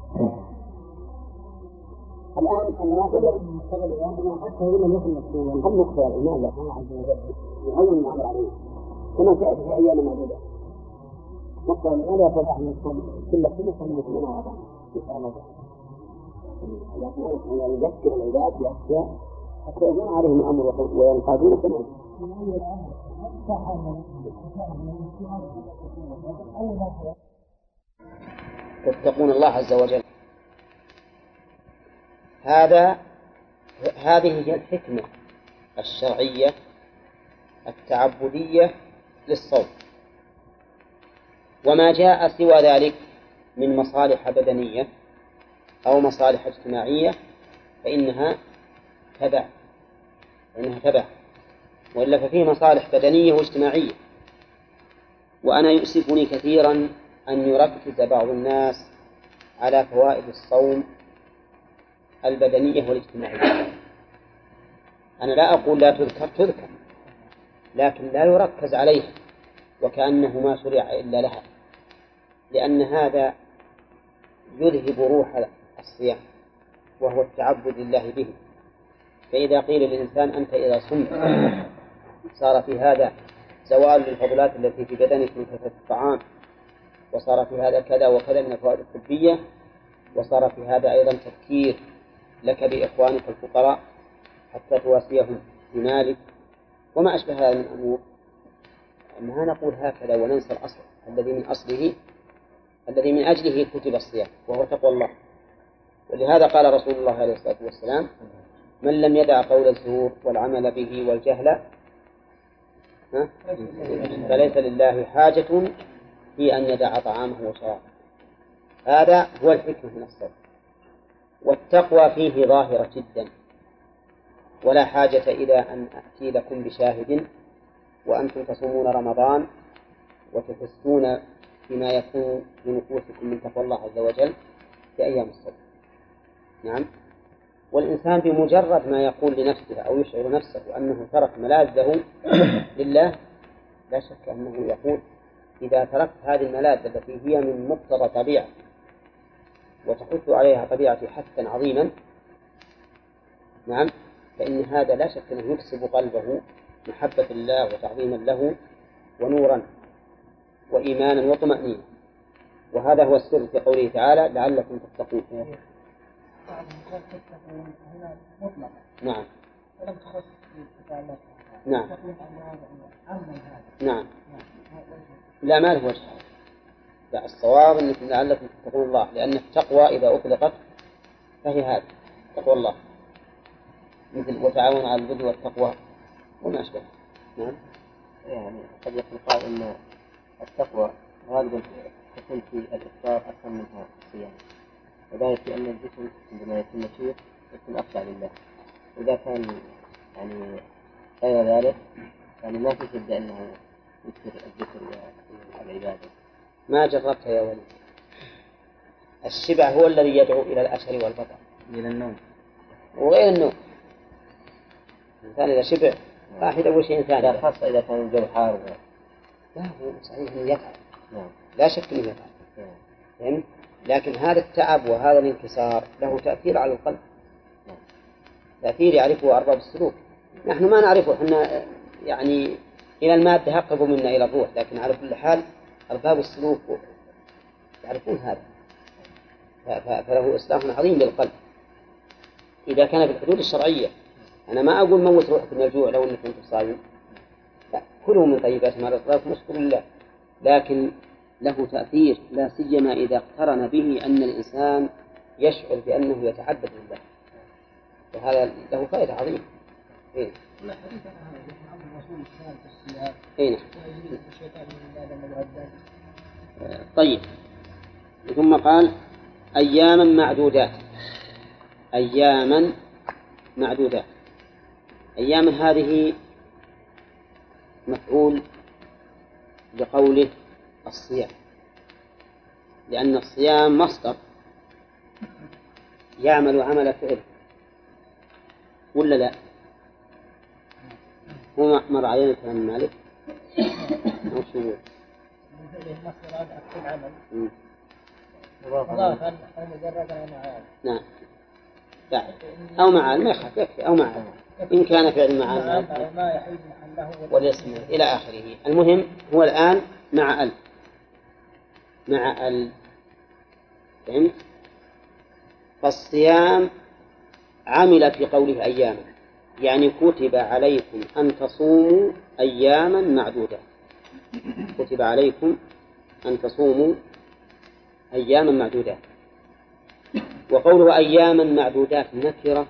[SPEAKER 1] الآن الناس يشتغل الآن حتى لم يكن مكتوبا هم مختار الإيمان الله عز وجل يعين العمل عليه كما سيأتي في أيام معدودة. مختار الإيمان يتبع من كل سنة من وضع إن شاء الله. لكن يذكر العباد بأشياء حتى يكون عليهم الأمر وينقادون كما تتقون الله عز وجل. هذه هي الحكمة الشرعية التعبدية للصوم، وما جاء سوى ذلك من مصالح بدنية أو مصالح اجتماعية فإنها تبع، وإلا ففيه مصالح بدنية واجتماعية. وأنا يؤسفني كثيرا أن يركز بعض الناس على فوائد الصوم البدنية والاجتماعية. أنا لا أقول لا تذكر، لكن لا يركز عليها وكأنه ما شرع إلا لها، لأن هذا يذهب روح الصيام وهو التعبد لله به. فإذا قيل للإنسان أنت إذا صمت صار في هذا زوال للفضلات التي في بدنك من كثرة الطعام، وصار في هذا كذا وكذا من الفوائد الطبية، وصار في هذا أيضا تفكير لك بإخوانك الفقراء حتى تواسيهم بمالك وما أشبه هذا من أمور. ما نقول هكذا وننسى الأصل الذي من أجله كتب الصيام وهو تقوى الله. ولهذا قال رسول الله عليه الصلاة والسلام: من لم يدع قول الزور والعمل به والجهل فليس لله حاجة في أن يدع طعامه وشرابه. هذا هو الحكمة من الصوم، والتقوى فيه ظاهرة جدا، ولا حاجة إلى أن أأتي لكم بشاهد وأنتم تصومون رمضان وتحسون بما يكون لنفوسكم من تقوى الله عز وجل في أيام الصوم. نعم. والإنسان بمجرد ما يقول لنفسه أو يشعر نفسه أنه ترك ملاذه لله لا شك أنه يقول: إذا تركت هذه الملاذ التي هي من مقتضى طبيعتي وتحث عليها طبيعتي حثا عظيما، نعم، فإن هذا لا شك أنه يكسب قلبه محبة الله وتعظيما له ونورا وإيمانا وطمأنينة. وهذا هو السر في قوله تعالى: لعلكم تتقون. نعم. نعم. نعم. لا، ما له وجه. لا، الصواب أنكم لعلكم تتقون الله، لأن التقوى إذا أطلقت فهي هذه تقوى الله، مثل وتعاون على البر والتقوى وما أشبه. نعم.
[SPEAKER 2] يعني قد يكون قال إن التقوى غالبا تكون في الإفطار أكثر منها الصيام، وذلك لأن الجسم عندما يكون نشيط يكون أخشع لله. إذا كان يعني غير ذلك يعني ما في شدة أنه يكثر الذكر والعبادة.
[SPEAKER 1] ما جربتها يا ولد. الشبع هو الذي يدعو إلى الأشر والبطر،
[SPEAKER 2] إلى النوم
[SPEAKER 1] وغير النوم. الإنسان إذا شبع راح يدور شيء ثاني،
[SPEAKER 2] خاصة إذا كان الجو حار.
[SPEAKER 1] لا، هو صحيح أنه يفعل، لا شك أنه يفعل، يعني لكن هذا التعب وهذا الانكسار له تأثير على القلب، تأثير يعرفه أرباب السلوك. نحن ما نعرفه، إحنا يعني إلى المادة أقرب منا إلى الروح، لكن على كل حال أرباب السلوك يعرفون هذا، فله إصلاح عظيم للقلب إذا كان في الحدود الشرعية. أنا ما أقول موت روحك من الجوع لو أنك أنت صايم، لا، كلوا من طيبات ما رزقكم واشكروا لله، لكن له تأثير لا سيما إذا اقترن به أن الإنسان يشعر بأنه يتعبد لله، وهذا له فائدة عظيمة. إيه؟
[SPEAKER 4] لا حديث عن الرسول الشام في الصيام.
[SPEAKER 1] إيه؟
[SPEAKER 4] الشيطان من هذا المعدات.
[SPEAKER 1] طيب، ثم قال أياما معدودات. أياما معدودات. أياما هذه مفعول لقوله الصيام، لأن الصيام مصدر يعمل عمل فعل، ولا لا؟ هو مر علينا كلام مالك أو شو؟
[SPEAKER 4] المصدر هذا أكثر عمل.
[SPEAKER 1] نعم. لا. أو معال ما يخاف، يكفي أو معال إن كان فعل معال والاسم إلى آخره. المهم هو الآن مع ال، مع ال، فهمت؟ فالصيام عمل في قوله أياما، يعني كتب عليكم أن تصوموا أياما معدودة. كتب عليكم أن تصوموا أياما معدودات. وقوله أياما معدودات نكرة،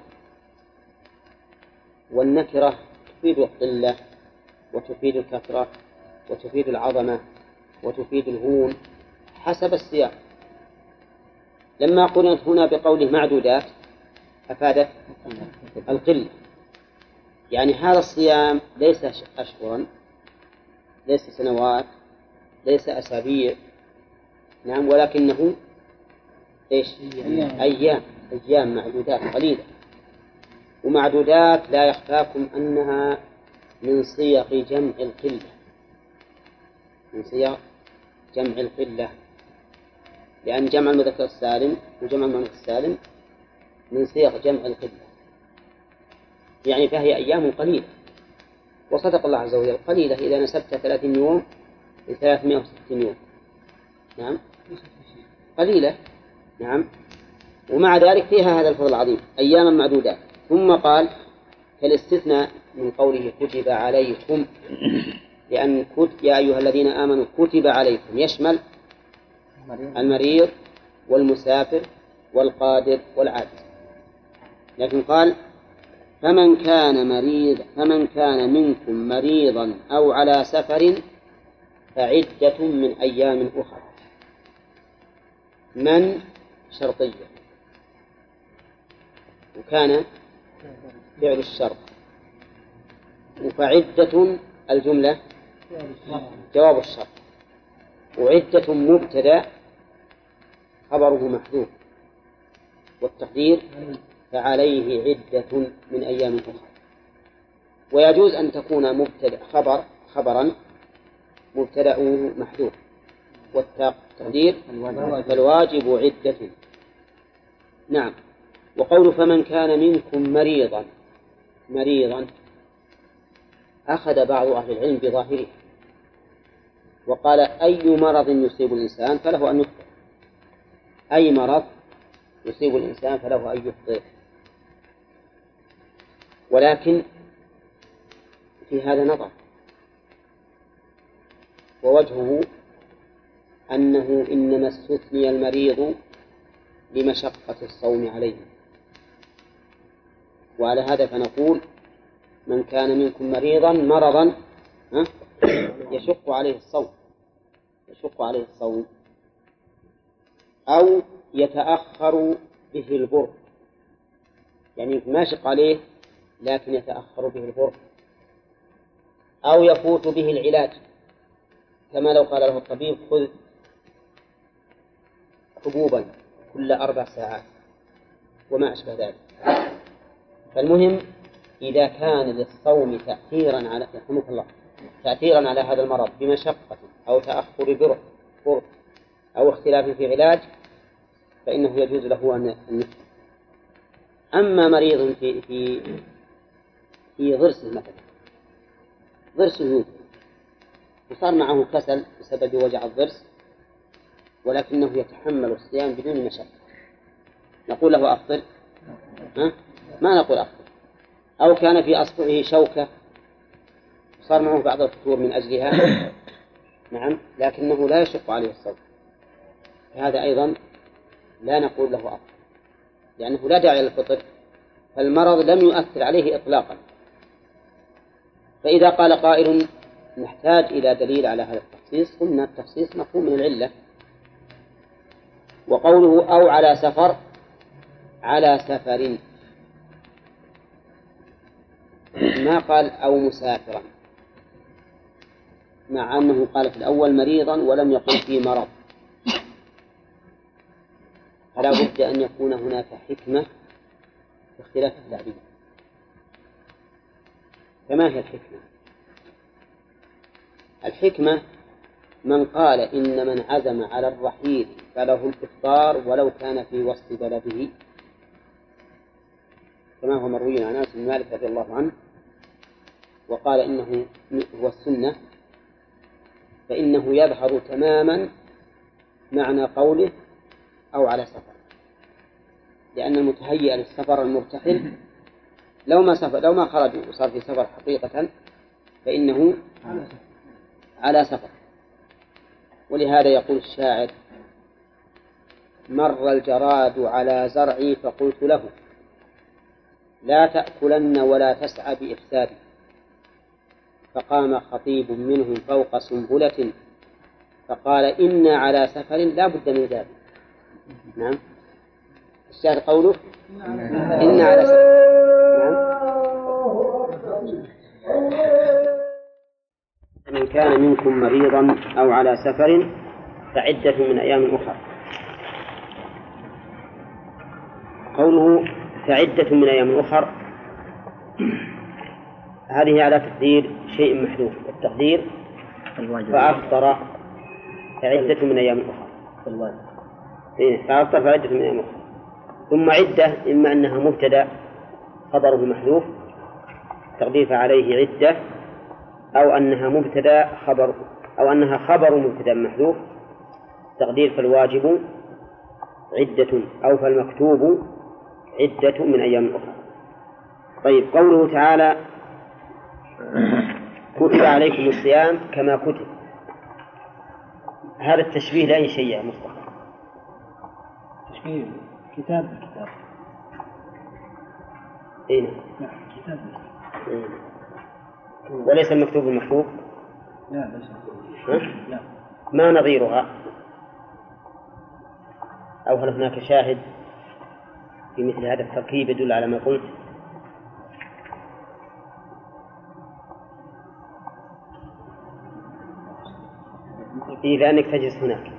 [SPEAKER 1] والنكرة تفيد القلة وتفيد الكثرة وتفيد العظمة وتفيد الهون حسب السياق. لما قرنت هنا بقوله معدودات أفادت القلة، يعني هذا الصيام ليس أشهرا، ليس سنوات، ليس أسابيع، نعم، ولكنه إيش؟ أيام معدودات قليلة. ومعدودات لا يخفاكم أنها من صيغ جمع القلة، من صيغ جمع القلة، لأن جمع المذكر السالم وجمع المؤنث السالم من صيغ جمع القلة، يعني فهي أيام قليلة. وصدق الله عز وجل قليلة إذا نسبت 30 يوم ل 360 يوم، نعم قليلة، نعم. ومع ذلك فيها هذا الفضل العظيم أياما معدودات. ثم قال كالاستثناء من قوله كتب عليكم، لأن يا أيها الذين آمنوا كتب عليكم يشمل المريض والمسافر والقادر والعاجز، لكن قال فمن كان منكم مريضا أو على سفر فعدة من أيام أخرى. من شرطية، وكان فعل الشرط، وفعدة الجملة جواب الشرط، وعدة مبتدأ خبره محذوف، والتقدير فعليه عدة من أيام أخرى. ويجوز أن تكون مبتدأ خبرا مبتدأه محذوف، والتقدير فالواجب عدة. نعم. وقول فمن كان منكم مريضا أخذ بعض أهل العلم بظاهره، وقال أي مرض يصيب الإنسان فله أن يفطر، أي مرض يصيب الإنسان فله أن يفطر. ولكن في هذا نظر، ووجهه أنه إنما استثني المريض لمشقة الصوم عليه، وعلى هذا فنقول من كان منكم مرضا يشق عليه الصوم أو يتأخر به البر، يعني ما يشق عليه لكن يتأخر به البر، أو يفوت به العلاج، كما لو قال له الطبيب خذ حبوبا كل 4 ساعات وما أشبه ذلك. فالمهم إذا كان للصوم تأثيرا على هذا المرض بمشقة أو تأخر بر أو اختلاف في علاج فإنه يجوز له أن يفطر. أما مريض في ضرسه مثلا، ضرسه يوجد وصار معه كسل بسبب وجع الضرس، ولكنه يتحمل الصيام بدون مشقة، نقول له أفطر؟ ما نقول أفطر، أو كان في أصبعه شوكة صار معه بعض الفتور من أجلها نعم لكنه لا يشق عليه الصوم، هذا أيضا لا نقول له أفطر لأنه لا داعي للفطر، فالمرض لم يؤثر عليه إطلاقا. فإذا قال قائل نحتاج إلى دليل على هذا التخصيص، قلنا التخصيص مفهوم من العلة. وقوله أو على سفر، على سفر ما قال أو مسافرا، مع أنه قال في الأول مريضا ولم يقل فيه مرض، فلا بد أن يكون هناك حكمة في اختلاف التعبير. فما هي الحكمة؟ الحكمة من قال إن من عزم على الرحيل فله الإفطار ولو كان في وسط بلده، كما هو مروي عن أنس بن مالك رضي الله عنه وقال إنه هو السنة، فإنه يظهر تماما معنى قوله أو على سفر، لأن المتهيئ للسفر المرتحل لو ما خرج وصار في سفر حقيقة فإنه على سفر. ولهذا يقول الشاعر مر الجراد على زرعي فقلت له لا تأكلن ولا تسعى بإفسادي، فقام خطيب منهم فوق سنبلة فقال إنا على سفر لا بد من ذلك. نعم الشاعر قوله إنا على سفر. من كان منكم مريضا أو على سفر فعدة من أيام أخرى. قوله فعدة من أيام أخرى هذه على تقدير شيء محذوف، التقدير فأفطر فعدة من أيام أخرى، فأفطر فعدة من أيام أخرى. ثم عدة إما أنها مبتدأ خبره محذوف تقدير فعليه عدة، أو أنها مبتدأ خبر، أو أنها خبر مبتدأ محذوف تقدير فالواجب عدة أو فالمكتوب عدة من أيام أخرى. طيب قوله تعالى كتب عليكم الصيام كما كتب، هذا التشبيه لأي شيء يا مصطفى؟
[SPEAKER 4] تشبيه كتاب الكتاب.
[SPEAKER 1] إيه
[SPEAKER 4] نعم كتاب
[SPEAKER 1] وليس المكتوب المكتوب.
[SPEAKER 4] لا ليس. لا.
[SPEAKER 1] ما نظيرها؟ أو هل هناك شاهد في مثل هذا التركيب يدل على ما قلت؟ إذا أنك تجلس هناك.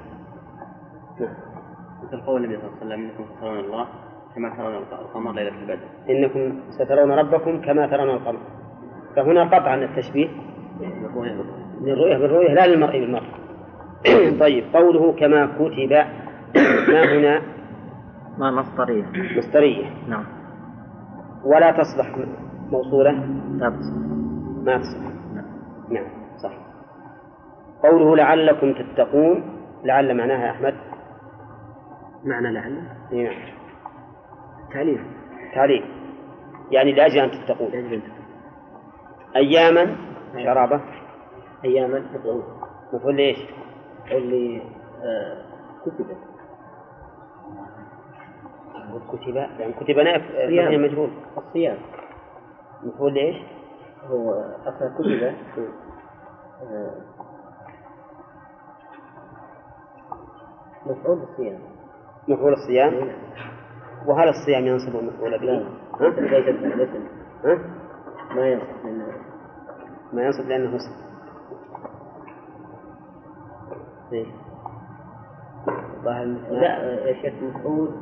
[SPEAKER 2] مثل قول النبي صلى الله عليه وسلم إنكم سترون الله كما ترون القمر ليلة البدر.
[SPEAKER 1] إنكم سترون ربكم كما ترون القمر، فهنا قطعا التشبيه للرؤية بالرؤية لا للمرء بالمرء. طيب قوله كما كتب ما هنا؟
[SPEAKER 2] ما مصدرية.
[SPEAKER 1] نعم. ولا تصلح موصولة؟ ما تصلح. نعم صح. قوله لعلكم تتقون، لعل معناها يا أحمد؟
[SPEAKER 2] معنى لعل؟
[SPEAKER 1] نعم
[SPEAKER 2] تعليل
[SPEAKER 1] يعني لأجل أن تتقون. أياما شرابة
[SPEAKER 2] أياما
[SPEAKER 1] مفعول ليش؟
[SPEAKER 2] اللي كتب
[SPEAKER 1] يعني كتب نائب مجهول.
[SPEAKER 2] الصيام
[SPEAKER 1] مفعول ليش؟
[SPEAKER 2] هو أصلا كتب مفعول الصيام.
[SPEAKER 1] وهل الصيام ينصب المفعول به؟ ما ينصب لأنه اسم.
[SPEAKER 2] لا يا شيخ مفعول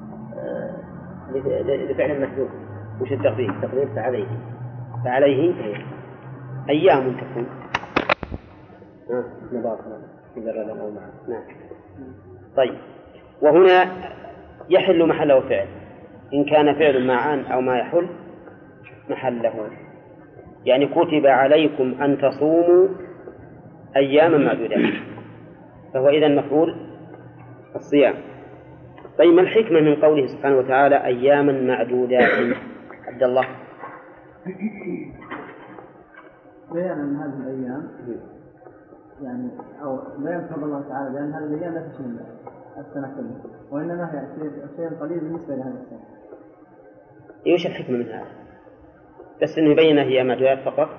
[SPEAKER 2] لفعل محذوف.
[SPEAKER 1] وش التقدير؟
[SPEAKER 2] تقدير
[SPEAKER 1] فعليه أيام تكون
[SPEAKER 2] مضافة مجردا أو معه.
[SPEAKER 1] نعم. طيب وهنا يحل محله فعل إن كان فعل معان أو ما يحل محله، يعني كتب عليكم أن تصوموا أياما معدودات، فهو إذن مفعول الصيام. طيب ما الحكمة من قوله سبحانه وتعالى أياما معدودات؟ عبد الله
[SPEAKER 4] بيان أن هذه الأيام يعني أو بيان فضل الله تعالى بأن هذه الأيام لا تشمل السنة كلها، وإنما هي شيء قليل بالنسبة لهذه السنة.
[SPEAKER 1] إيش الحكمة من هذا؟ بس إنه يبين هي معدودات فقط.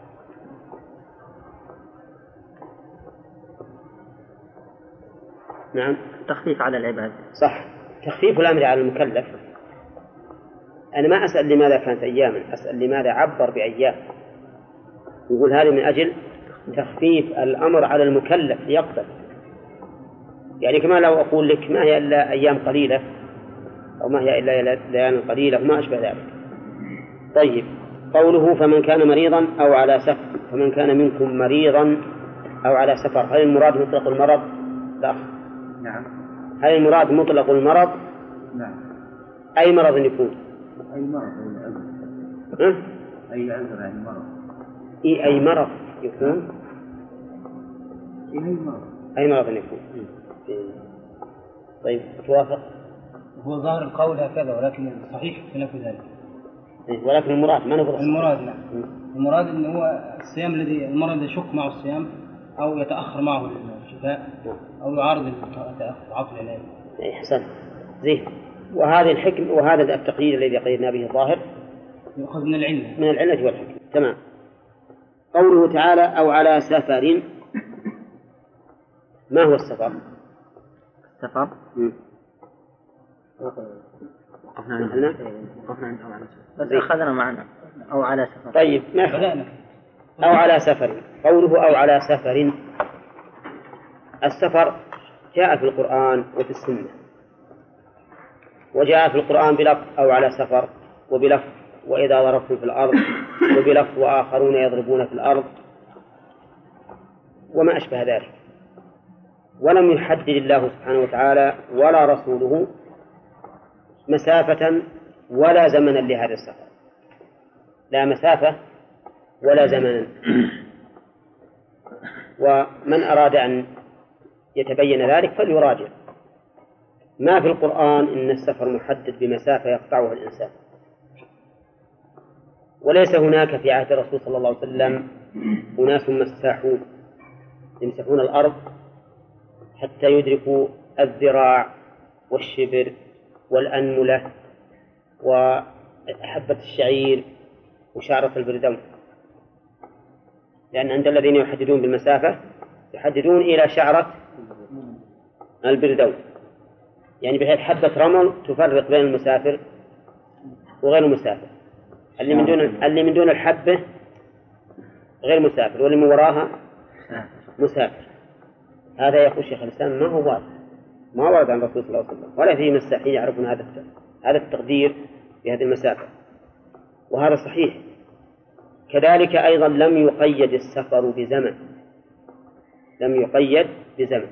[SPEAKER 1] نعم،
[SPEAKER 2] تخفيف على العباد.
[SPEAKER 1] صح، تخفيف الأمر على المكلف. أنا ما أسأل لماذا كانت أياما، أسأل لماذا عبر بأيام. يقول هذا من أجل تخفيف الأمر على المكلف يقبل. يعني كما لو أقول لك ما هي إلا أيام قليلة أو ما هي إلا ليالي قليلة وما أشبه ذلك. طيب، قوله فمن كان مريضا أو على سفر، فمن كان منكم مريضا أو على سفر، هل المراد مطلق المرض؟ لا.
[SPEAKER 2] نعم.
[SPEAKER 1] هل المراد مطلق المرض؟
[SPEAKER 2] نعم.
[SPEAKER 1] أي مرض يكون؟
[SPEAKER 2] أي مرض. أي عذر يعني مرض.
[SPEAKER 1] أي مرض يكون؟ أي مرض يكون. طيب، توافق؟
[SPEAKER 4] هو ظاهر القول هكذا، ولكن صحيح خلاف ذلك.
[SPEAKER 1] ولكن المراد ما نقول
[SPEAKER 4] المراد نعم. المراد أنه هو الصيام الذي المرض يشك معه الصيام أو يتأخر معه الشفاء أو يعارض تعاطي العلاج.
[SPEAKER 1] أحسن، زين. وهذه الحكم وهذا التقييد الذي قيدنا به الظاهر
[SPEAKER 4] يؤخذ من العلة،
[SPEAKER 1] من العلة والحكم. تمام. قوله تعالى أو على سفر، ما هو السفر؟
[SPEAKER 2] السفر وقفنا عند أو على سفر، بس أخذنا معنا أو على سفر.
[SPEAKER 1] طيب، ما أو على سفر. قوله أو على سفر، السفر جاء في القرآن وفي السنة، وجاء في القرآن بلفظ أو على سفر، وبلفظ وإذا ضربتم في الأرض، وبلفظ وآخرون يضربون في الأرض وما أشبه ذلك. ولم يحدد الله سبحانه وتعالى ولا رسوله مسافة ولا زمنا لهذا السفر، لا مسافة ولا زمنا. ومن أراد أن يتبين ذلك فليراجع ما في القرآن إن السفر محدد بمسافة يقطعها الإنسان. وليس هناك في عهد الرسول صلى الله عليه وسلم أناس مساحون يمسحون الأرض حتى يدركوا الذراع والشبر والأنملة وحبة الشعير وشعرة البردون، لأن عند الذين يحددون بالمسافة يحددون إلى شعرة البردون، يعني بحيث حبة رمل تفرق بين المسافر وغير المسافر. اللي من دون الحبة غير مسافر، واللي من وراها مسافر. هذا يقول شيخ الإسلام ما هو واضح، ما ورد عن الرسول صلى الله عليه وسلم ولا في مساحين يعرفون هذا التقدير بهذه المسافة، وهذا صحيح. كذلك أيضا لم يقيد السفر بزمن، لم يقيد بزمن،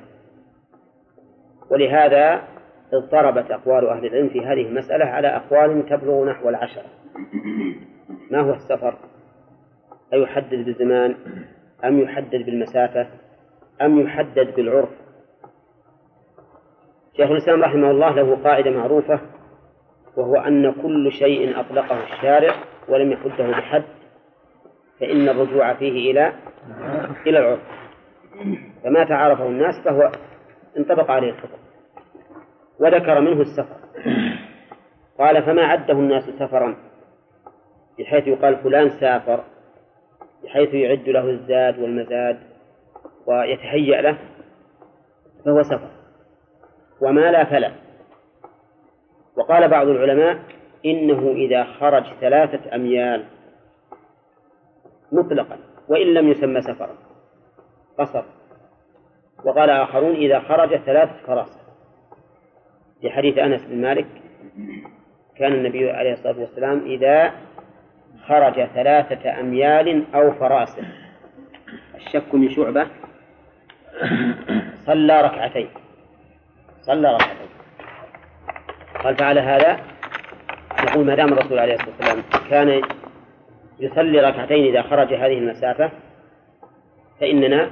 [SPEAKER 1] ولهذا اضطربت أقوال أهل العلم في هذه المسألة على أقوال تبلغ نحو 10. ما هو السفر؟ أيحدد بالزمان أم يحدد بالمسافة أم يحدد بالعرف؟ شيخ الإسلام رحمه الله له قاعدة معروفة، وهو أن كل شيء أطلقه الشارع ولم يحده بحد فإن الرجوع فيه إلى العرف، فما تعارفه الناس فهو انطبق عليه الحكم. وذكر منه السفر، قال فما عده الناس سفرا بحيث يقال فلان سافر، بحيث يعد له الزاد والمزاد ويتهيأ له، فهو سفر. وما لا فلا. وقال بعض العلماء إنه إذا خرج 3 أميال مطلقا وإن لم يسمى سفرا قصر. وقال آخرون إذا خرج 3 فراسخ، في حديث أنس بن مالك كان النبي عليه الصلاة والسلام إذا خرج 3 أميال أو فراسخ، الشك من شعبة، صلى ركعتين. قال فعلى هذا نقول ما دام الرسول عليه الصلاة والسلام كان يصلي ركعتين إذا خرج هذه المسافة فإننا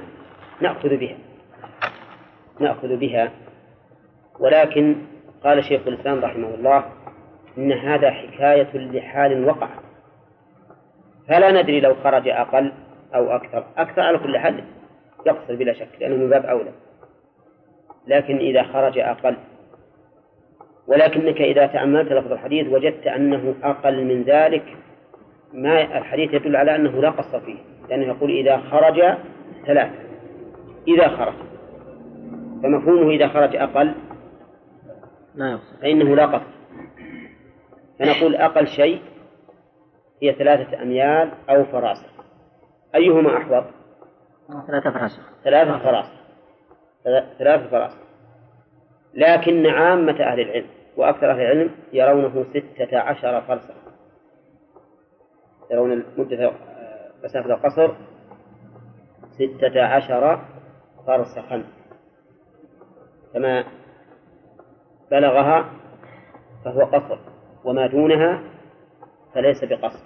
[SPEAKER 1] نأخذ بها. ولكن قال شيخ الإسلام رحمه الله إن هذا حكاية لحال وقعت، فلا ندري لو خرج أقل أو أكثر على كل حال يقصر بلا شك لأنه من باب أولى. لكن إذا خرج أقل، ولكنك إذا تأملت لفظ الحديث وجدت أنه أقل من ذلك، ما الحديث يدل على أنه لا قصر فيه، لأنه يقول إذا خرج 3، إذا خرج، فمفهومه إذا خرج أقل فإنه لا قصر. فنقول أقل شيء هي 3 أميال أو فراسخ، أيهما أحوط؟
[SPEAKER 2] 3 فراسخ.
[SPEAKER 1] 3 فراسخ. لكن عامة أهل العلم وأكثر أهل العلم يرونه 16 فرسخ، يرون مدة مسافة القصر 16 فرسخا، كما بلغها فهو قصر، وما دونها فليس بقصر.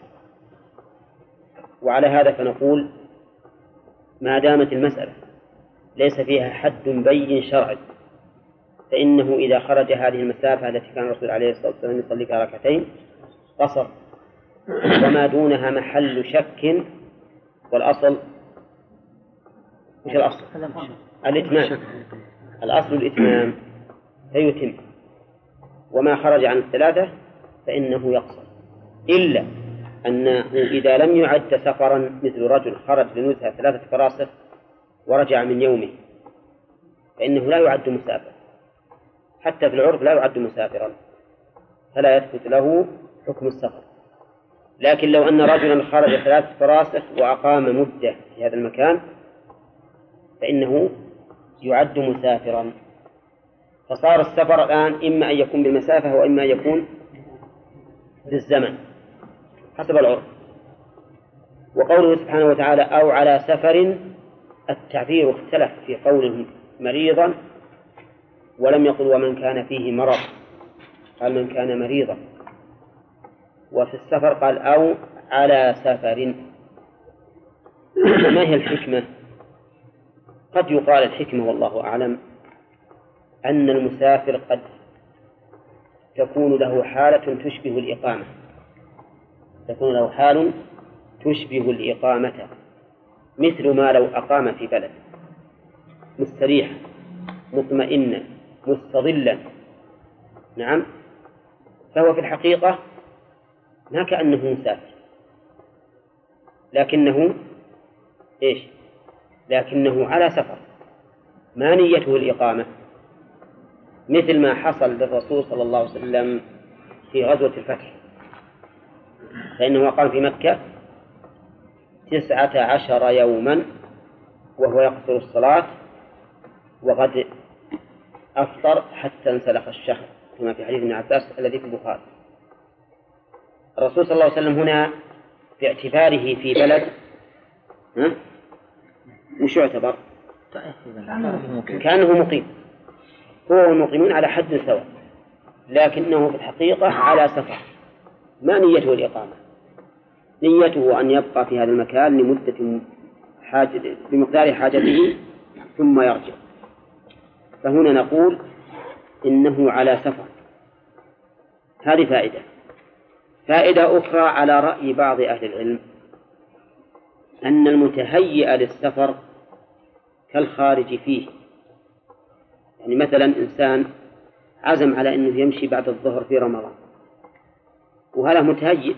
[SPEAKER 1] وعلى هذا فنقول ما دامت المسألة ليس فيها حد بين شرعي، فإنه إذا خرج هذه المسافة التي كان الرسول عليه الصلاة والسلام يصلي فيها ركعتين قصر، وما دونها محل شك، والأصل مش الأصل الإتمام، الأصل الإتمام فيتم، وما خرج عن 3 فإنه يقصر، إلا أنه إذا لم يعد سفرا مثل رجل خرج لنزهة 3 فراسخ ورجع من يومه فإنه لا يعد مسافر، حتى في العرف لا يعد مسافرا، فلا يثبت له حكم السفر. لكن لو أن رجلا خرج 3 فراسخ وأقام مدة في هذا المكان فإنه يعد مسافرا، فصار السفر الآن إما أن يكون بالمسافة وإما أن يكون بالزمن حسب العرف. وقوله سبحانه وتعالى أو على سفر، التعبير اختلف في قوله مريضا، ولم يقل ومن كان فيه مرض، قال من كان مريضا، وفي السفر قال أو على سفر. ما هي الحكمة؟ قد يقال الحكمة والله أعلم أن المسافر قد تكون له حالة تشبه الإقامة، تكون له حال تشبه الإقامة، مثل ما لو أقام في بلد مستريحا مطمئنا مستظلا، نعم، فهو في الحقيقة ما كأنه مسافر، لكنه إيش؟ لكنه على سفر، ما نيته الإقامة، مثل ما حصل للرسول صلى الله عليه وسلم في غزوة الفتح، فإنه أقام في مكة 19 يوما وهو يقصر الصلاة، وقد أفطر حتى انسلخ الشهر كما في حديث ابن عباس الذي في البخاري. الرسول صلى الله عليه وسلم هنا باعتباره في بلد وش يعتبر؟ كأنه مقيم، هو والمقيمون على حد سواء، لكنه في الحقيقة على سفر، ما نيته الإقامة، نيته أن يبقى في هذا المكان لمدة بمقدار حاجته ثم يرجع. فهنا نقول إنه على سفر. هذه فائدة أخرى على رأي بعض أهل العلم أن المتهيئ للسفر كالخارج فيه، يعني مثلا إنسان عزم على أنه يمشي بعد الظهر في رمضان، وهذا متهيئ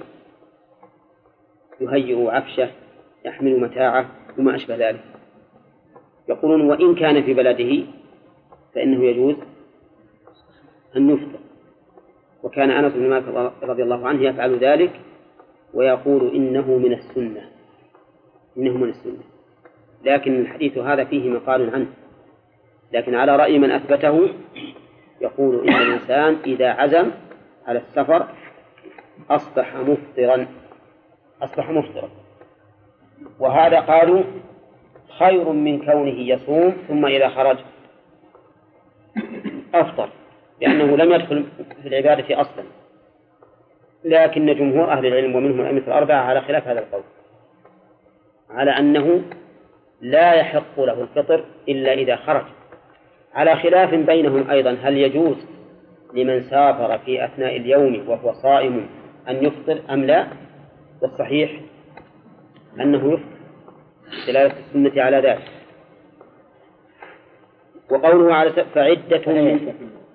[SPEAKER 1] يهيئ عفشه يحمل متاعه وما أشبه ذلك، يقولون وإن كان في بلده فإنه يجوز أن يفطر. وكان أنس بن مالك رضي الله عنه يفعل ذلك ويقول إنه من السنة، إنه من السنة، لكن الحديث هذا فيه مقال عنه، لكن على رأي من أثبته يقول إن الإنسان إذا عزم على السفر أصبح مفطرا، وهذا قالوا خير من كونه يصوم ثم إذا خرج أفطر، لأنه لم يدخل في العبادة أصلا. لكن جمهور أهل العلم ومنهم الأئمة الأربعة على خلاف هذا القول، على أنه لا يحق له الفطر إلا إذا خرج، على خلاف بينهم أيضا هل يجوز لمن سافر في أثناء اليوم وهو صائم أن يفطر أم لا؟ والصحيح أنه يفطر دلالة السنة على ذلك. وقوله على فعدة من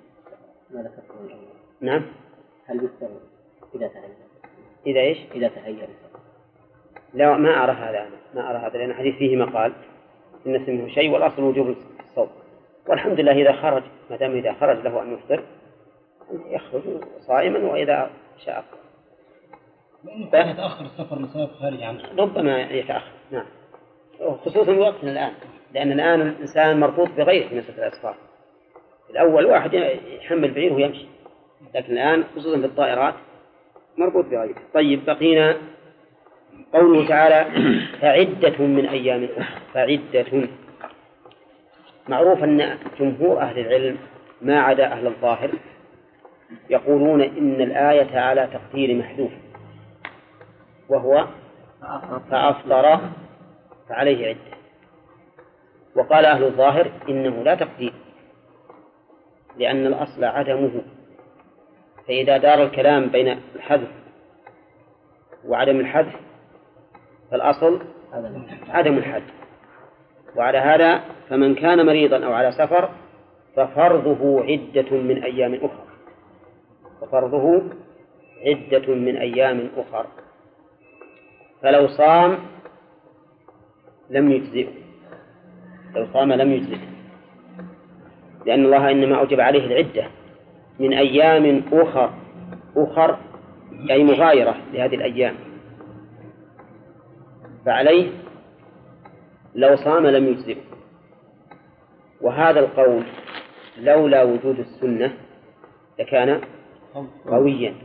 [SPEAKER 1] نعم.
[SPEAKER 2] هل يفطر إذا تهيأ؟
[SPEAKER 1] إذا إيش؟
[SPEAKER 2] إذا تهيأ.
[SPEAKER 1] لا، ما أرى هذا، ما أرى هذا، لأن الحديث فيه مقال إن اسمه شيء والأصل وجوب الصوم. والحمد لله إذا خرج، ما دام إذا خرج له أن يفطر يخرج صائما، وإذا شاء
[SPEAKER 5] لأنه يتأخر السفر لسبب خارج عنه
[SPEAKER 1] ربما يتأخر. نعم، خصوصا وقتنا الآن، لأن الآن الإنسان مربوط بغيره في مسألة الأسفار. الأول واحد يحمل بعيره ويمشي، لكن الآن خصوصا في الطائرات مربوط بغيره. طيب، بقينا قوله تعالى فعدة من أيام أخرى. فعدة معروف أن جمهور أهل العلم ما عدا أهل الظاهر يقولون إن الآية على تقدير محذوف، وهو فأفطر فعليه عدة. وقال أهل الظاهر إنه لا تقدير، لأن الأصل عدمه، فإذا دار الكلام بين الحذف وعدم الحذف فالأصل عدم الحذف. وعلى هذا فمن كان مريضا أو على سفر ففرضه عدة من أيام أخرى، ففرضه عدة من أيام أخرى. فلو صام لم يجزئه، لو صام لم يجزئه، لأن الله إنما أوجب عليه العدة من أيام أخر أي مغايرة لهذه الأيام، فعليه لو صام لم يجزئه. وهذا القول لولا وجود السنة لكان قويا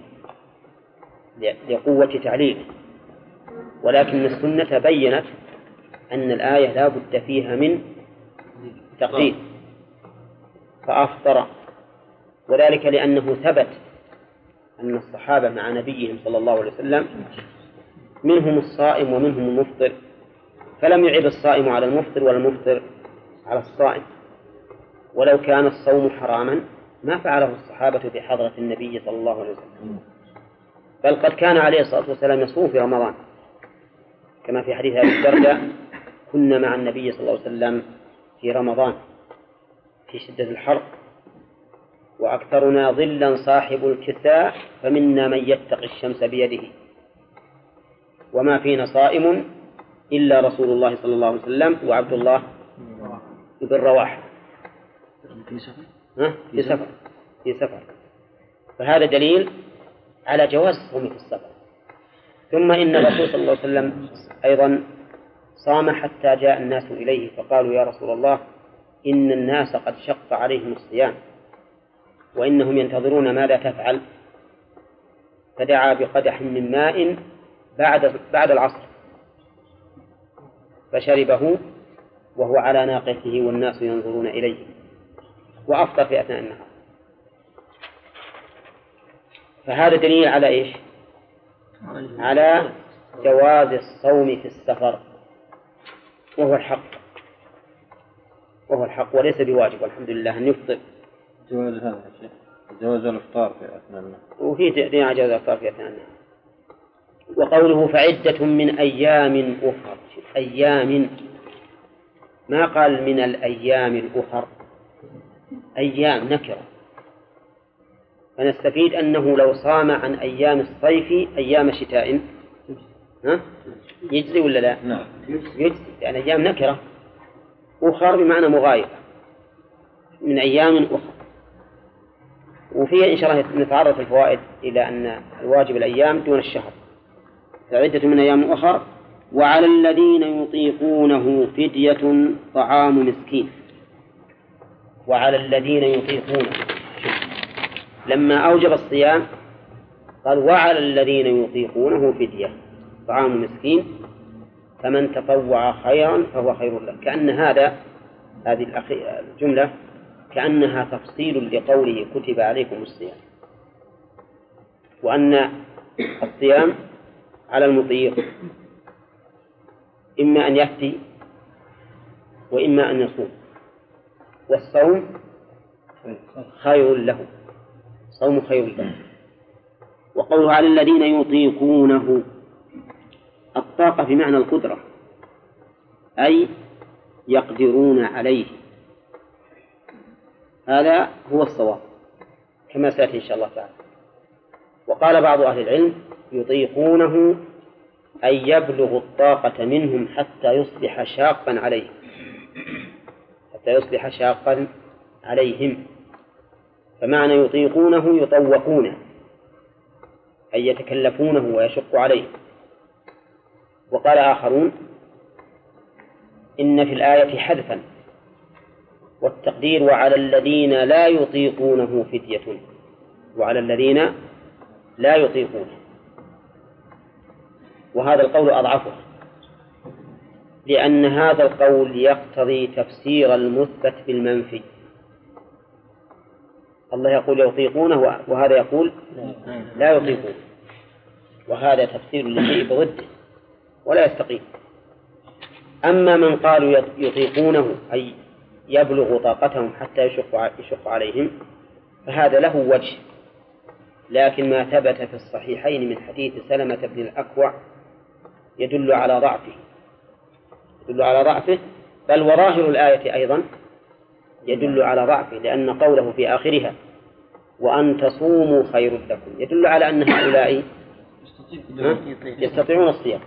[SPEAKER 1] لقوة تعليله، ولكن السنة بيّنت أن الآية لا بد فيها من تقدير، فأفطر. وذلك لأنه ثبت أن الصحابة مع نبيهم صلى الله عليه وسلم منهم الصائم ومنهم المفطر، فلم يعب الصائم على المفطر والمفطر على الصائم. ولو كان الصوم حراما ما فعله الصحابة بحضرة النبي صلى الله عليه وسلم، بل قد كان عليه الصلاة والسلام يصوم في رمضان، كما في حديث أبي الدرداء: كنا مع النبي صلى الله عليه وسلم في رمضان في شدة الحر، وأكثرنا ظلا صاحب الكساء، فمنا من يتقي الشمس بيده، وما فينا صائم إلا رسول الله صلى الله عليه وسلم وعبد الله بن رواحة في سفر. فهذا دليل على جواز الصوم في السفر. ثم إن الرسول صلى الله عليه وسلم أيضا صام حتى جاء الناس إليه فقالوا: يا رسول الله، إن الناس قد شق عليهم الصيام وإنهم ينتظرون ماذا تفعل. فدعا بقدح من ماء بعد العصر فشربه وهو على ناقته والناس ينظرون إليه، وأفطر في أثناء النهار. فهذا دليل على إيش؟ على جواز الصوم في السفر، وهو الحق وليس بواجب، والحمد لله أن يفطر.
[SPEAKER 6] جواز هذا الشيء، جواز الإفطار في أثناء النهار،
[SPEAKER 1] وفي دليل جواز الإفطار في أثناء النهار. وقوله فعدة من أيام أخر، أيام، ما قال من الأيام الأخر، أيام نكرة، فنستفيد أنه لو صام عن أيام الصيف أيام شتاء يجزي ولا لا؟
[SPEAKER 6] نعم
[SPEAKER 1] يجزي، لأن أيام نكرة، أخر بمعنى مغايرة، من أيام أخر. وفيها إن شاء الله نتعرض في الفوائد إلى أن الواجب الأيام دون الشهر. فعدة من أيام أخر. وعلى الذين يطيقونه فدية طعام مسكين. وعلى الذين يطيقونه، لما أوجب الصيام قال: وعلى الذين يطيقونه فدية طعام مسكين، فمن تطوع خيرا فهو خير له. كأن هذه الجملة كأنها تفصيل لقوله: كتب عليكم الصيام، وأن الصيام على المطيق إما أن يفتي وإما أن يصوم، والصوم خير له، صوم خير له. وقوله على الذين يطيقونه، الطاقة بمعنى القدرة، أي يقدرون عليه. هذا هو الصواب كما سيأتي إن شاء الله تعالى. وقال بعض أهل العلم يطيقونه أي يبلغ الطاقة منهم حتى يصبح شاقا عليهم، حتى يصبح شاقا عليهم. فمعنى يطيقونه يطوقونه أي يتكلفونه ويشق عليه. وقال آخرون إن في الآية حذفا، والتقدير وعلى الذين لا يطيقونه فدية، وعلى الذين لا يطيقونه. وهذا القول أضعفه، لأن هذا القول يقتضي تفسير المثبت بالمنفي. الله يقول يطيقونه وهذا يقول لا يطيقون، وهذا تفسير لشيء بضده ولا يستقيم. أما من قالوا يطيقونه أي يبلغ طاقتهم حتى يشق عليهم فهذا له وجه، لكن ما ثبت في الصحيحين من حديث سلمة بن الأكوع يدل على ضعفه، بل وظاهر الآية أيضا يدل على ضعفه، لأن قوله في آخرها وأن تصوموا خير لكم يدل على أن هؤلاء يستطيعون الصيام،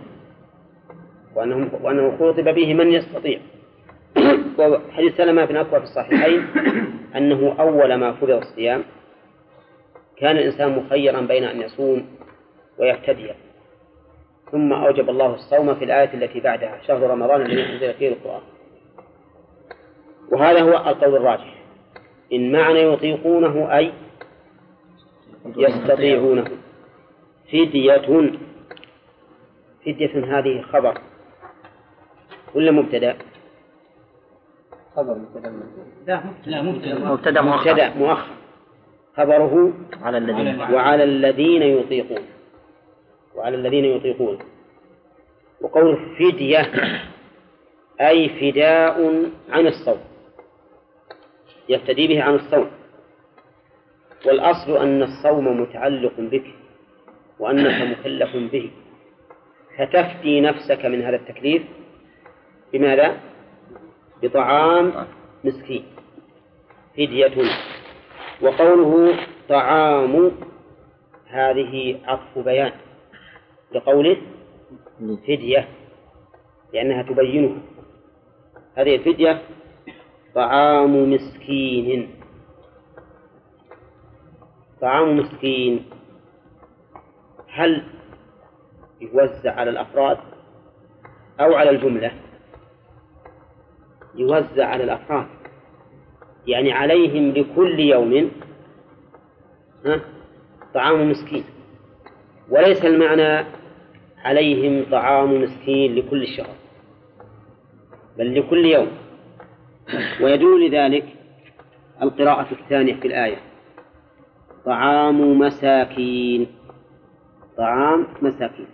[SPEAKER 1] وأنه خاطب به من يستطيع. وحديث سلمة بن الأكوع في الصحيحين أنه أول ما فرض الصيام كان الإنسان مخيرا بين أن يصوم ويفتدي، ثم أوجب الله الصوم في الآية التي بعدها شهر رمضان الذي أنزل فيه القرآن. وهذا هو القول الراجح، إن معنى يطيقونه أي يستطيعونه. فدية هذه خبر ولا مبتدأ؟
[SPEAKER 2] خبر
[SPEAKER 5] مبتدأ
[SPEAKER 1] مؤخر، خبره وعلى الذين يطيقون. وقول فدية أي فداء عن الصوم، يفتدي به عن الصوم. والأصل أن الصوم متعلق بك وأنك مكلف به، فتفدي نفسك من هذا التكليف بماذا؟ بطعام مسكين، فدية. وقوله طعام هذه عطف بيان لقوله فدية، لأنها تبينه. هذه الفدية طعام مسكين. طعام مسكين هل يوزع على الأفراد أو على الجملة؟ يوزع على الأفراد، يعني عليهم لكل يوم طعام مسكين، وليس المعنى عليهم طعام مسكين لكل الشهر، بل لكل يوم. ويدل لذلك القراءة الثانية في الآية طعام مساكين. طعام مساكين،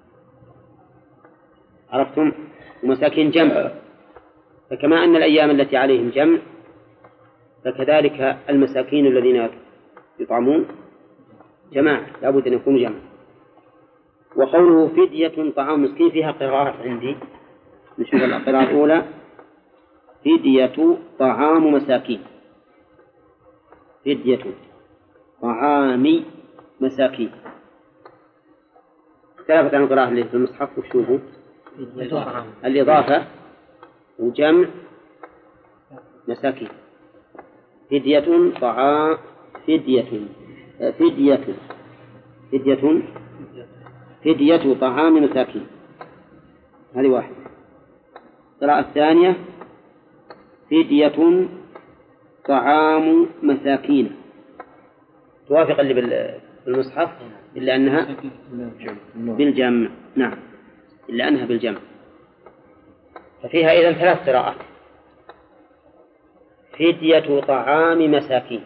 [SPEAKER 1] عرفتم؟ ومساكين جمع، فكما أن الأيام التي عليهم جمع فكذلك المساكين الذين يطعمون جماعة، لابد أن يكونوا جمع. وقوله فدية طعام مسكين فيها قراءات عندي، نشوف القراءة الأولى فدية طعام مساكين، فدية طعام مساكين. اختلفت عن القراءة اللي في المصحف، وشوفوا الإضافة وجمع مساكين. فدية طعام فدية طعام مساكين، هذه واحدة. القراءة الثانية فدية طعام مساكين، توافق اللي بالمصحف إلا أنها بالجمع. نعم، إلا أنها بالجمع. ففيها إذن ثلاث قراءات: فدية طعام مساكين،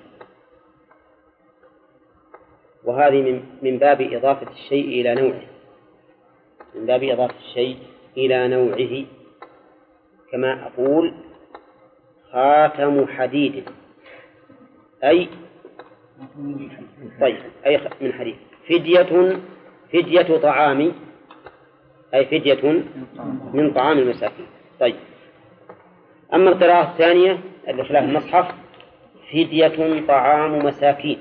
[SPEAKER 1] وهذه من باب إضافة الشيء إلى نوعه، من باب إضافة الشيء إلى نوعه، كما أقول خاتم حديد أي طيب أي من حديد. فدية طعام أي فدية من طعام المساكين. طيب، أما القراءة الثانية اللي خلاف المصحف فدية طعام مساكين،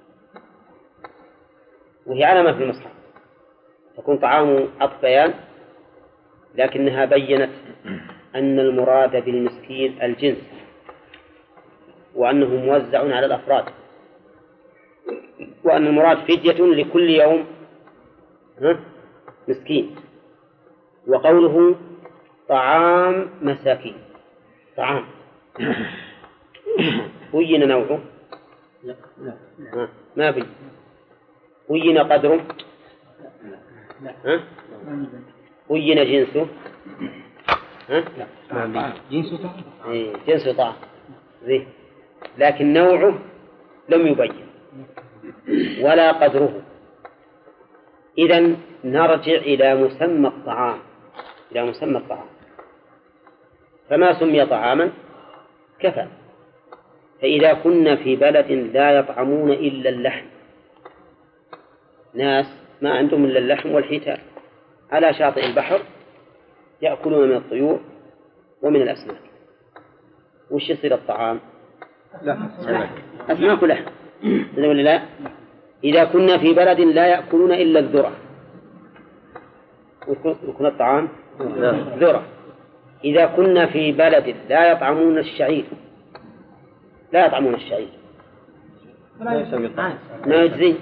[SPEAKER 1] وهي على ما في المصحف، تكون طعام عطف بيان، لكنها بيّنت أن المراد بالمسكين الجنس، وأنه موزع على الأفراد، وأن المراد فدية لكل يوم مسكين. وقوله طعام مساكين، طعام بين نوعه؟ ما بين. بين قدره؟ بين جنسه؟ جنس طعام، لكن نوعه لم يبين ولا قدره. إذن نرجع إلى مسمى الطعام، فما سمي طعاما كفى. فإذا كنا في بلد لا يطعمون إلا اللحم، ناس ما عندهم إلا اللحم والحيتان على شاطئ البحر يأكلون من الطيور ومن الأسماك، وش يصير الطعام؟ أسماك لحم، ولا لا؟ إذا كنا في بلد لا يأكلون إلا الذرة، يكون الطعام ذرة. إذا كنا في بلد لا يطعمون الشعير، ما يجزي.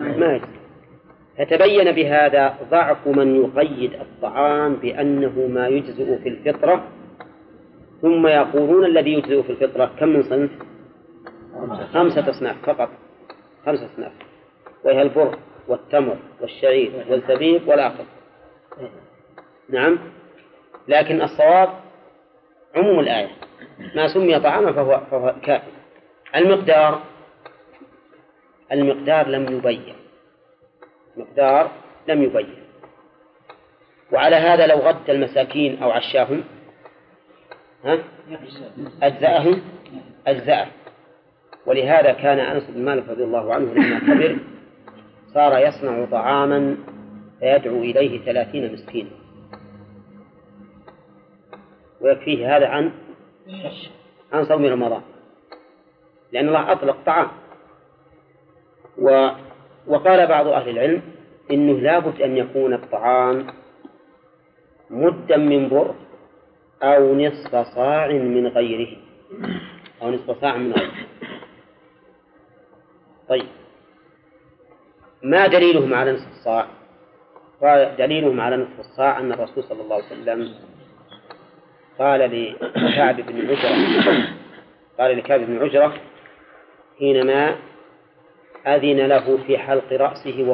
[SPEAKER 1] فتبين بهذا ضعف من يقيد الطعام بأنه ما يجزئ في الفطرة، ثم يقولون الذي يجزئ في الفطرة كم من صنف؟ 5 أصناف فقط، 5 أصناف، وهي البر والتمر والشعير والزبيب والعقل. نعم، لكن الصواب عموم الآية، ما سمي طعاما فهو كافي. المقدار لم يبين. وعلى هذا لو غد المساكين أو عشاهم أجزأه. ولهذا كان أنس بن مالك رضي الله عنه لما كبر صار يصنع طعاما فيدعو إليه 30 مسكين، ويكفيه هذا عن صوم رمضان، لأن الله أطلق طعام. وقال بعض أهل العلم إنه لابد أن يكون الطعام مدا من بر أو نصف صاع من غيره، طيب، ما دليلهم على نصف الصاع؟ قال دليلهم على نصف الصاع أن الرسول صلى الله عليه وسلم قال لكعب بن عجرة حينما أذن له في حلق رأسه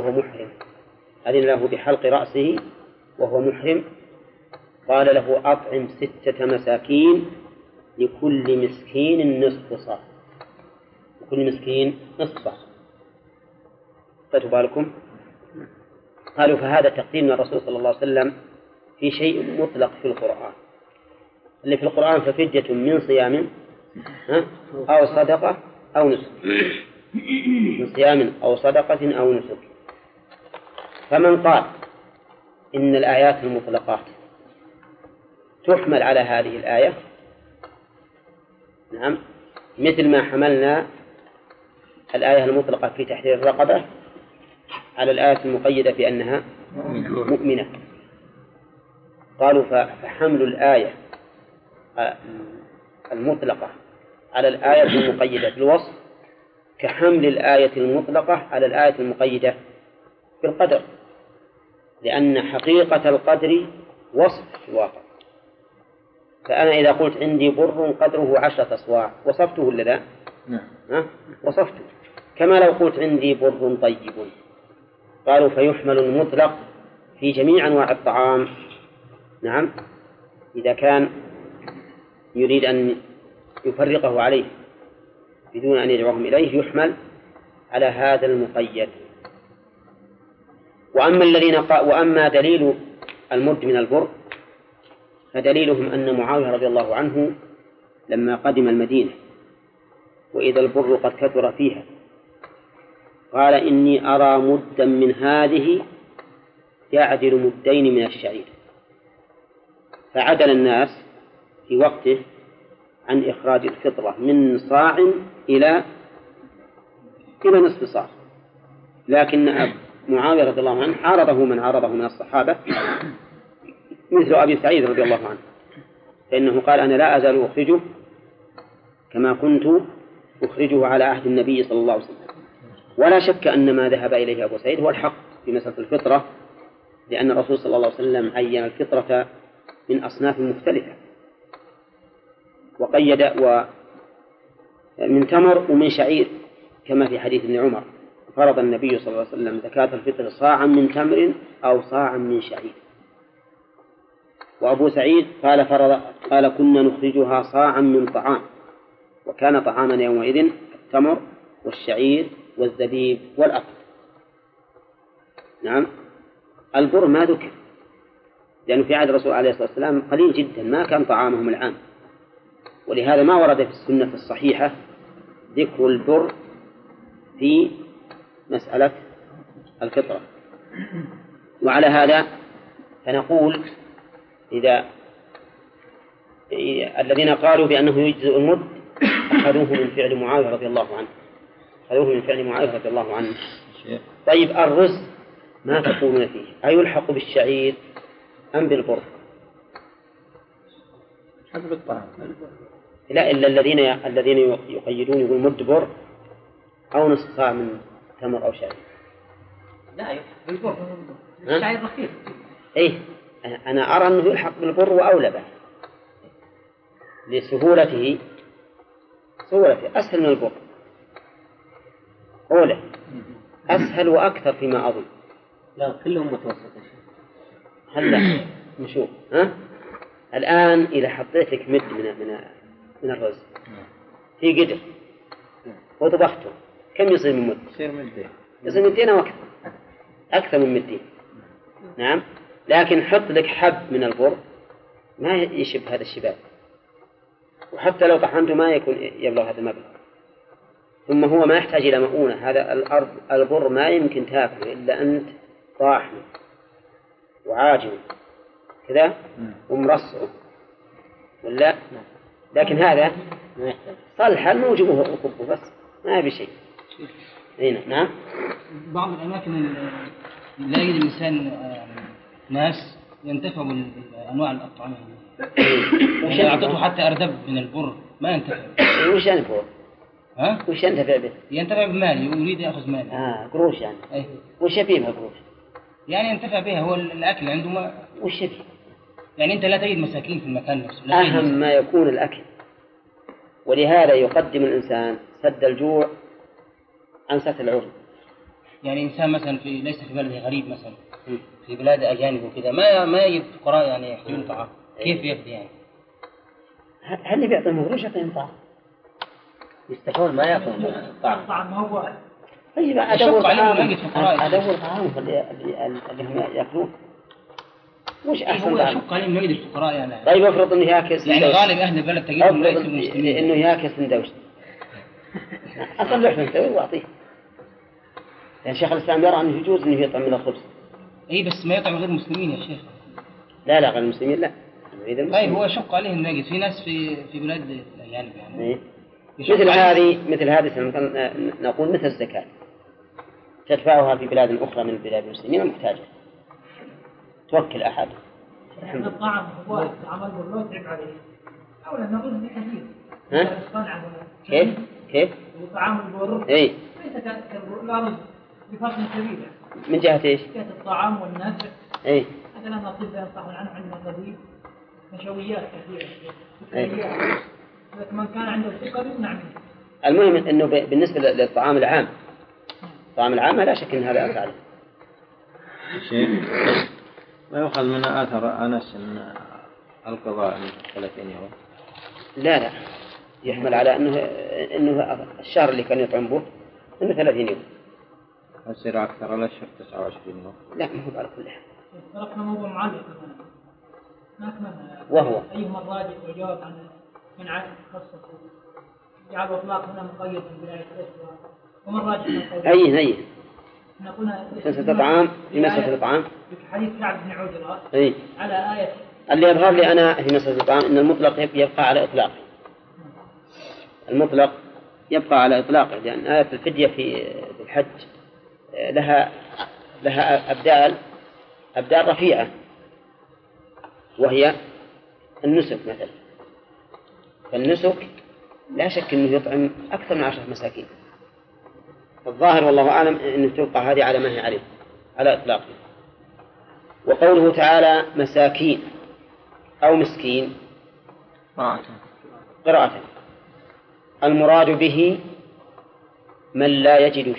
[SPEAKER 1] وهو محرم، قال له أطعم 6 مساكين لكل مسكين نصف صاع. فتبالكم قالوا فهذا تقديم من الرسول صلى الله عليه وسلم في شيء مطلق في القرآن. اللي في القرآن ففدية من صيام أو صدقة أو نسك، من صيام أو صدقة أو نسك. فمن قال إن الآيات المطلقات تحمل على هذه الآية، نعم، مثل ما حملنا الآية المطلقة في تحرير الرقبة على الآية المقيدة بأنها مؤمنة. قالوا فحمل الآية المطلقة على الآية المقيدة بالوصف كحمل الآية المطلقة على الآية المقيدة بالقدر، لأن حقيقة القدر وصف في الواقع. فأنا إذا قلت عندي بر قدره 10 أصواع وصفته ولا لا؟ وصفته. كما لو قلت عندي بر طيب. قالوا فيحمل المطلق في جميع أنواع الطعام، نعم، إذا كان يريد أن يفرقه عليه بدون أن يدعوهم إليه يحمل على هذا المقيد. وأما دليل المد من البر فدليلهم أن معاوية رضي الله عنه لما قدم المدينة وإذا البر قد كثر فيها قال إني أرى مدا من هذه يعدل مدين من الشعير، فعدل الناس في وقته عن إخراج الفطرة من صاع إلى نصف صاع، لكن معاوية رضي الله عنه عارضه من عارضه من الصحابة مثل أبي سعيد رضي الله عنه، فإنه قال أنا لا أزال أخرجه كما كنت أخرجه على عهد النبي صلى الله عليه وسلم. ولا شك أن ما ذهب إليه أبو سعيد هو الحق في مسألة الفطرة، لأن الرسول صلى الله عليه وسلم عين الفطرة من أصناف مختلفة، وقيد من تمر ومن شعير كما في حديث ابن عمر، فرض النبي صلى الله عليه وسلم زكاة الفطر صاعا من تمر أو صاعا من شعير. وأبو سعيد قال كنا نخرجها صاعا من طعام، وكان طعامنا يومئذ التمر والشعير والزبيب والأقط. نعم. البر ما ذكر لأنه في عهد الرسول عليه الصلاة والسلام قليل جدا، ما كان طعامهم العام، ولهذا ما ورد في السنة الصحيحة ذكر البر في مسألة الفطرة. وعلى هذا فنقول إذا الذين قالوا بأنه يجزئ المد أخذوه من فعل معاوية رضي الله عنه. طيب الرز ما تقولون فيه؟ أيلحق بالشعير أم بالبر؟
[SPEAKER 6] حسب الطعام.
[SPEAKER 1] لا، إلا الذين يقيدون يقول مد بر أو نصف صاع من تمر أو شعير.
[SPEAKER 5] لا يلحق بالبر، الشعير رخيص.
[SPEAKER 1] إيه، أنا أرى أنه يلحق بالبر وأولى به لسهولته، أسهل من البر، أولى أسهل وأكثر فيما أظن.
[SPEAKER 2] لا كلهم متوسط.
[SPEAKER 1] هلا نشوف. الآن إذا حطيت لك مد من الرز في قدر وطبخته كم يصير من مد؟ يصير مدين أو أكثر من مدين. نعم. لكن حط لك حب من البر ما يشب هذا الشباب، وحتى لو طحنته ما يكون يبلغ هذا المبلغ. ثم هو ما يحتاج إلى مؤونة، هذا البر ما يمكن تأكله إلا أنت طاحنه وعاجنه كذا ومرصعه ولا. لكن هذا صلح الموجب وكبه بس ما في شيء. هنا نعم.
[SPEAKER 5] بعض الأماكن لا يجد الإنسان ناس ينتفع بأنواع الأطعمة، يعني أعطته حتى أردب من البر ما ينتفع.
[SPEAKER 1] وش ينفع؟ وش ينتفع به؟
[SPEAKER 5] ينتفع بمال، يريد يأخذ مال.
[SPEAKER 1] قروش يعني.
[SPEAKER 5] أيه.
[SPEAKER 1] وش يبيها قروش؟
[SPEAKER 5] يعني ينتفع بها، هو الأكل عنده ما.
[SPEAKER 1] وش يبيه؟
[SPEAKER 5] يعني أنت لا تجد مساكين في المكان نفسه.
[SPEAKER 1] أهم ما يكون الأكل، ولهذا يقدم الإنسان سد الجوع عن سد العرض.
[SPEAKER 5] يعني إنسان مثلا ليس في بلده غريب، مثلا في بلاد أجانب وكذا ما يجد فقراء يعني يحتاجون طعام، كيف يفدي يعني؟
[SPEAKER 1] هل اللي بيعطيهم قروش يعطيهم طعام؟
[SPEAKER 2] يستحون ما يأكلون طعام.
[SPEAKER 5] هو
[SPEAKER 1] طيب أدور طعام اللي هم يأكلون. وش أحسن طعام؟
[SPEAKER 5] يشق عليهم نجد الفقراء يعني.
[SPEAKER 1] طيب افرض إنه يأكل
[SPEAKER 5] يعني غالب أهل البلد تجدهم ليسوا مسلمين.
[SPEAKER 1] إنه يأكل سندويش أصلح سندويش وأعطيه. يعني شيخ الإسلام يرى أنه يجوز أنه يطعم من الخبز.
[SPEAKER 5] إيه بس ما يطعم غير المسلمين يا شيخ.
[SPEAKER 1] لا غير المسلمين لا.
[SPEAKER 5] طيب هو يشق عليهم نجد في ناس في بلاد الأجانب يعني.
[SPEAKER 1] إيه؟ مثل هذه نقول مثل الزكاة تدفعها في بلاد أخرى من بلاد المسلمين المحتاجة، توكل أحد.
[SPEAKER 7] الطعام هو عمل بالله تعب عليه أولا نقول بكثير.
[SPEAKER 1] كيف؟
[SPEAKER 7] وطعام البر
[SPEAKER 1] إيه؟
[SPEAKER 7] ليس كالبر لا رز بفرق كبير.
[SPEAKER 1] من جهة إيش؟
[SPEAKER 7] جهة الطعام والنفع.
[SPEAKER 1] إيه؟
[SPEAKER 7] مثلا الأطباء ينصحون عنه عندنا قليل نشويات كثيرة.
[SPEAKER 1] إيه؟
[SPEAKER 7] لكن من كان عنده ثقة يمنع منه.
[SPEAKER 1] المهم إنه بالنسبة للطعام العام، الطعام العام لا شك إن هذا أفعل
[SPEAKER 6] شيء ما يؤخذ من آثر أنس إن القضاء من 30 يوم.
[SPEAKER 1] لا يحمل على إنه الشهر اللي كان يطعم به إنه 30 يوم.
[SPEAKER 6] يصير أكثر على الشهر 29 يوم.
[SPEAKER 1] لا ما هو على كل حال.
[SPEAKER 7] تركنا موضوع معلق مثلا.
[SPEAKER 1] وهو
[SPEAKER 7] أيهما الراجح وجواب عن من عاد خصص جعل الإطلاق هنا مقيد بولاية الأسرة ومن راجح
[SPEAKER 1] أي
[SPEAKER 7] نقول
[SPEAKER 1] مسألة الطعام في مسألة الطعام
[SPEAKER 7] في حديث كعب بن عجرة
[SPEAKER 1] أي
[SPEAKER 7] على آية
[SPEAKER 1] اللي يظهر لي أنا في مسألة الإطعام أن المطلق يبقى على إطلاقه. المطلق يبقى على إطلاقه، لأن آية الفدية في الحج لها أبدال رفيعة، وهي النسك مثلا. فالنسك لا شك أنه يطعم أكثر من 10 مساكين. الظاهر والله أعلم أن تبقى هذه على ما هي عليه على إطلاقه. وقوله تعالى مساكين أو مسكين قراءة، المراد به من لا يجد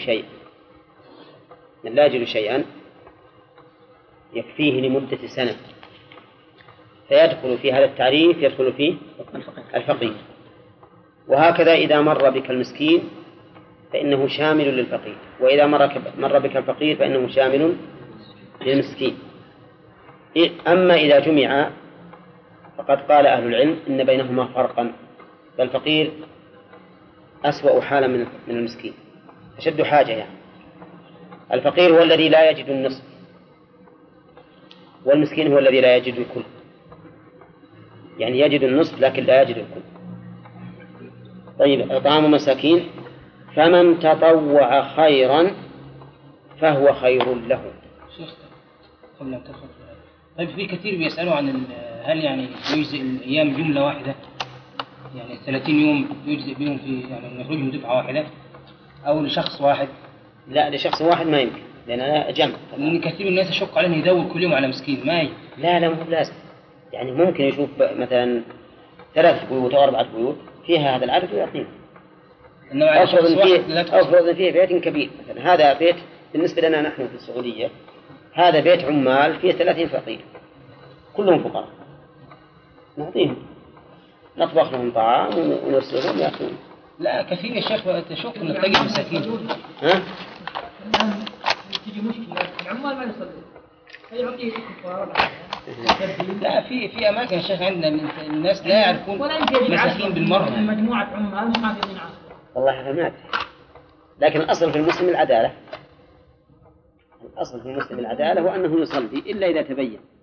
[SPEAKER 1] شيئا يكفيه لمدة سنة، فيدخل في هذا التعريف يدخل فيه الفقير. وهكذا إذا مر بك المسكين فإنه شامل للفقير، وإذا مر بك الفقير فإنه شامل للمسكين. أما إذا جمع فقد قال أهل العلم إن بينهما فرقا، فالفقير أسوأ حالا من المسكين، أشد حاجة يعني. الفقير هو الذي لا يجد النصف، والمسكين هو الذي لا يجد الكل، يعني يجد النصف لكن لا يجد الكل. طيب، إطعام مساكين، فمن تطوع خيرا فهو خير له.
[SPEAKER 5] شيخ قبل أن تدخل، طيب في كثير بيسألوا عن هل يعني يجزئ الأيام جملة واحدة، يعني 30 يوم يجزئ بهم في يعني نخرجهم دفعة واحدة أو لشخص واحد؟
[SPEAKER 1] لا، لشخص واحد ما يمكن، لأن أنا جمع.
[SPEAKER 5] لأن كثير من الناس يشق عليهم يدور كل يوم على مسكين ما يجي.
[SPEAKER 1] لا مو لازم، يعني ممكن يشوف مثلا 3 بيوت أو 4 بيوت فيها هذا العدد ويعطيه. أفرض فيه بيت كبير مثلا، هذا بيت بالنسبة لنا نحن في السعودية، هذا بيت عمال فيه 30 فقير كلهم فقراء، نعطيهم، نطبخ لهم طعام ونرسلهم يأكلون.
[SPEAKER 5] لا كثير يا شيخ تشوف أن تجد مساكين.
[SPEAKER 7] ها؟ تجي مشكلة العمال ما يصلون فيعطيه كفارة.
[SPEAKER 5] لا في أماكن يا شيخ عندنا الناس لا يعرفون مساكين بالمرة.
[SPEAKER 7] مجموعة عمال مش حافظين عصر.
[SPEAKER 1] والله هذا ما أدري، لكن الأصل في المسلم العدالة. الأصل في المسلم العدالة وأنه يصلي إلا إذا تبين.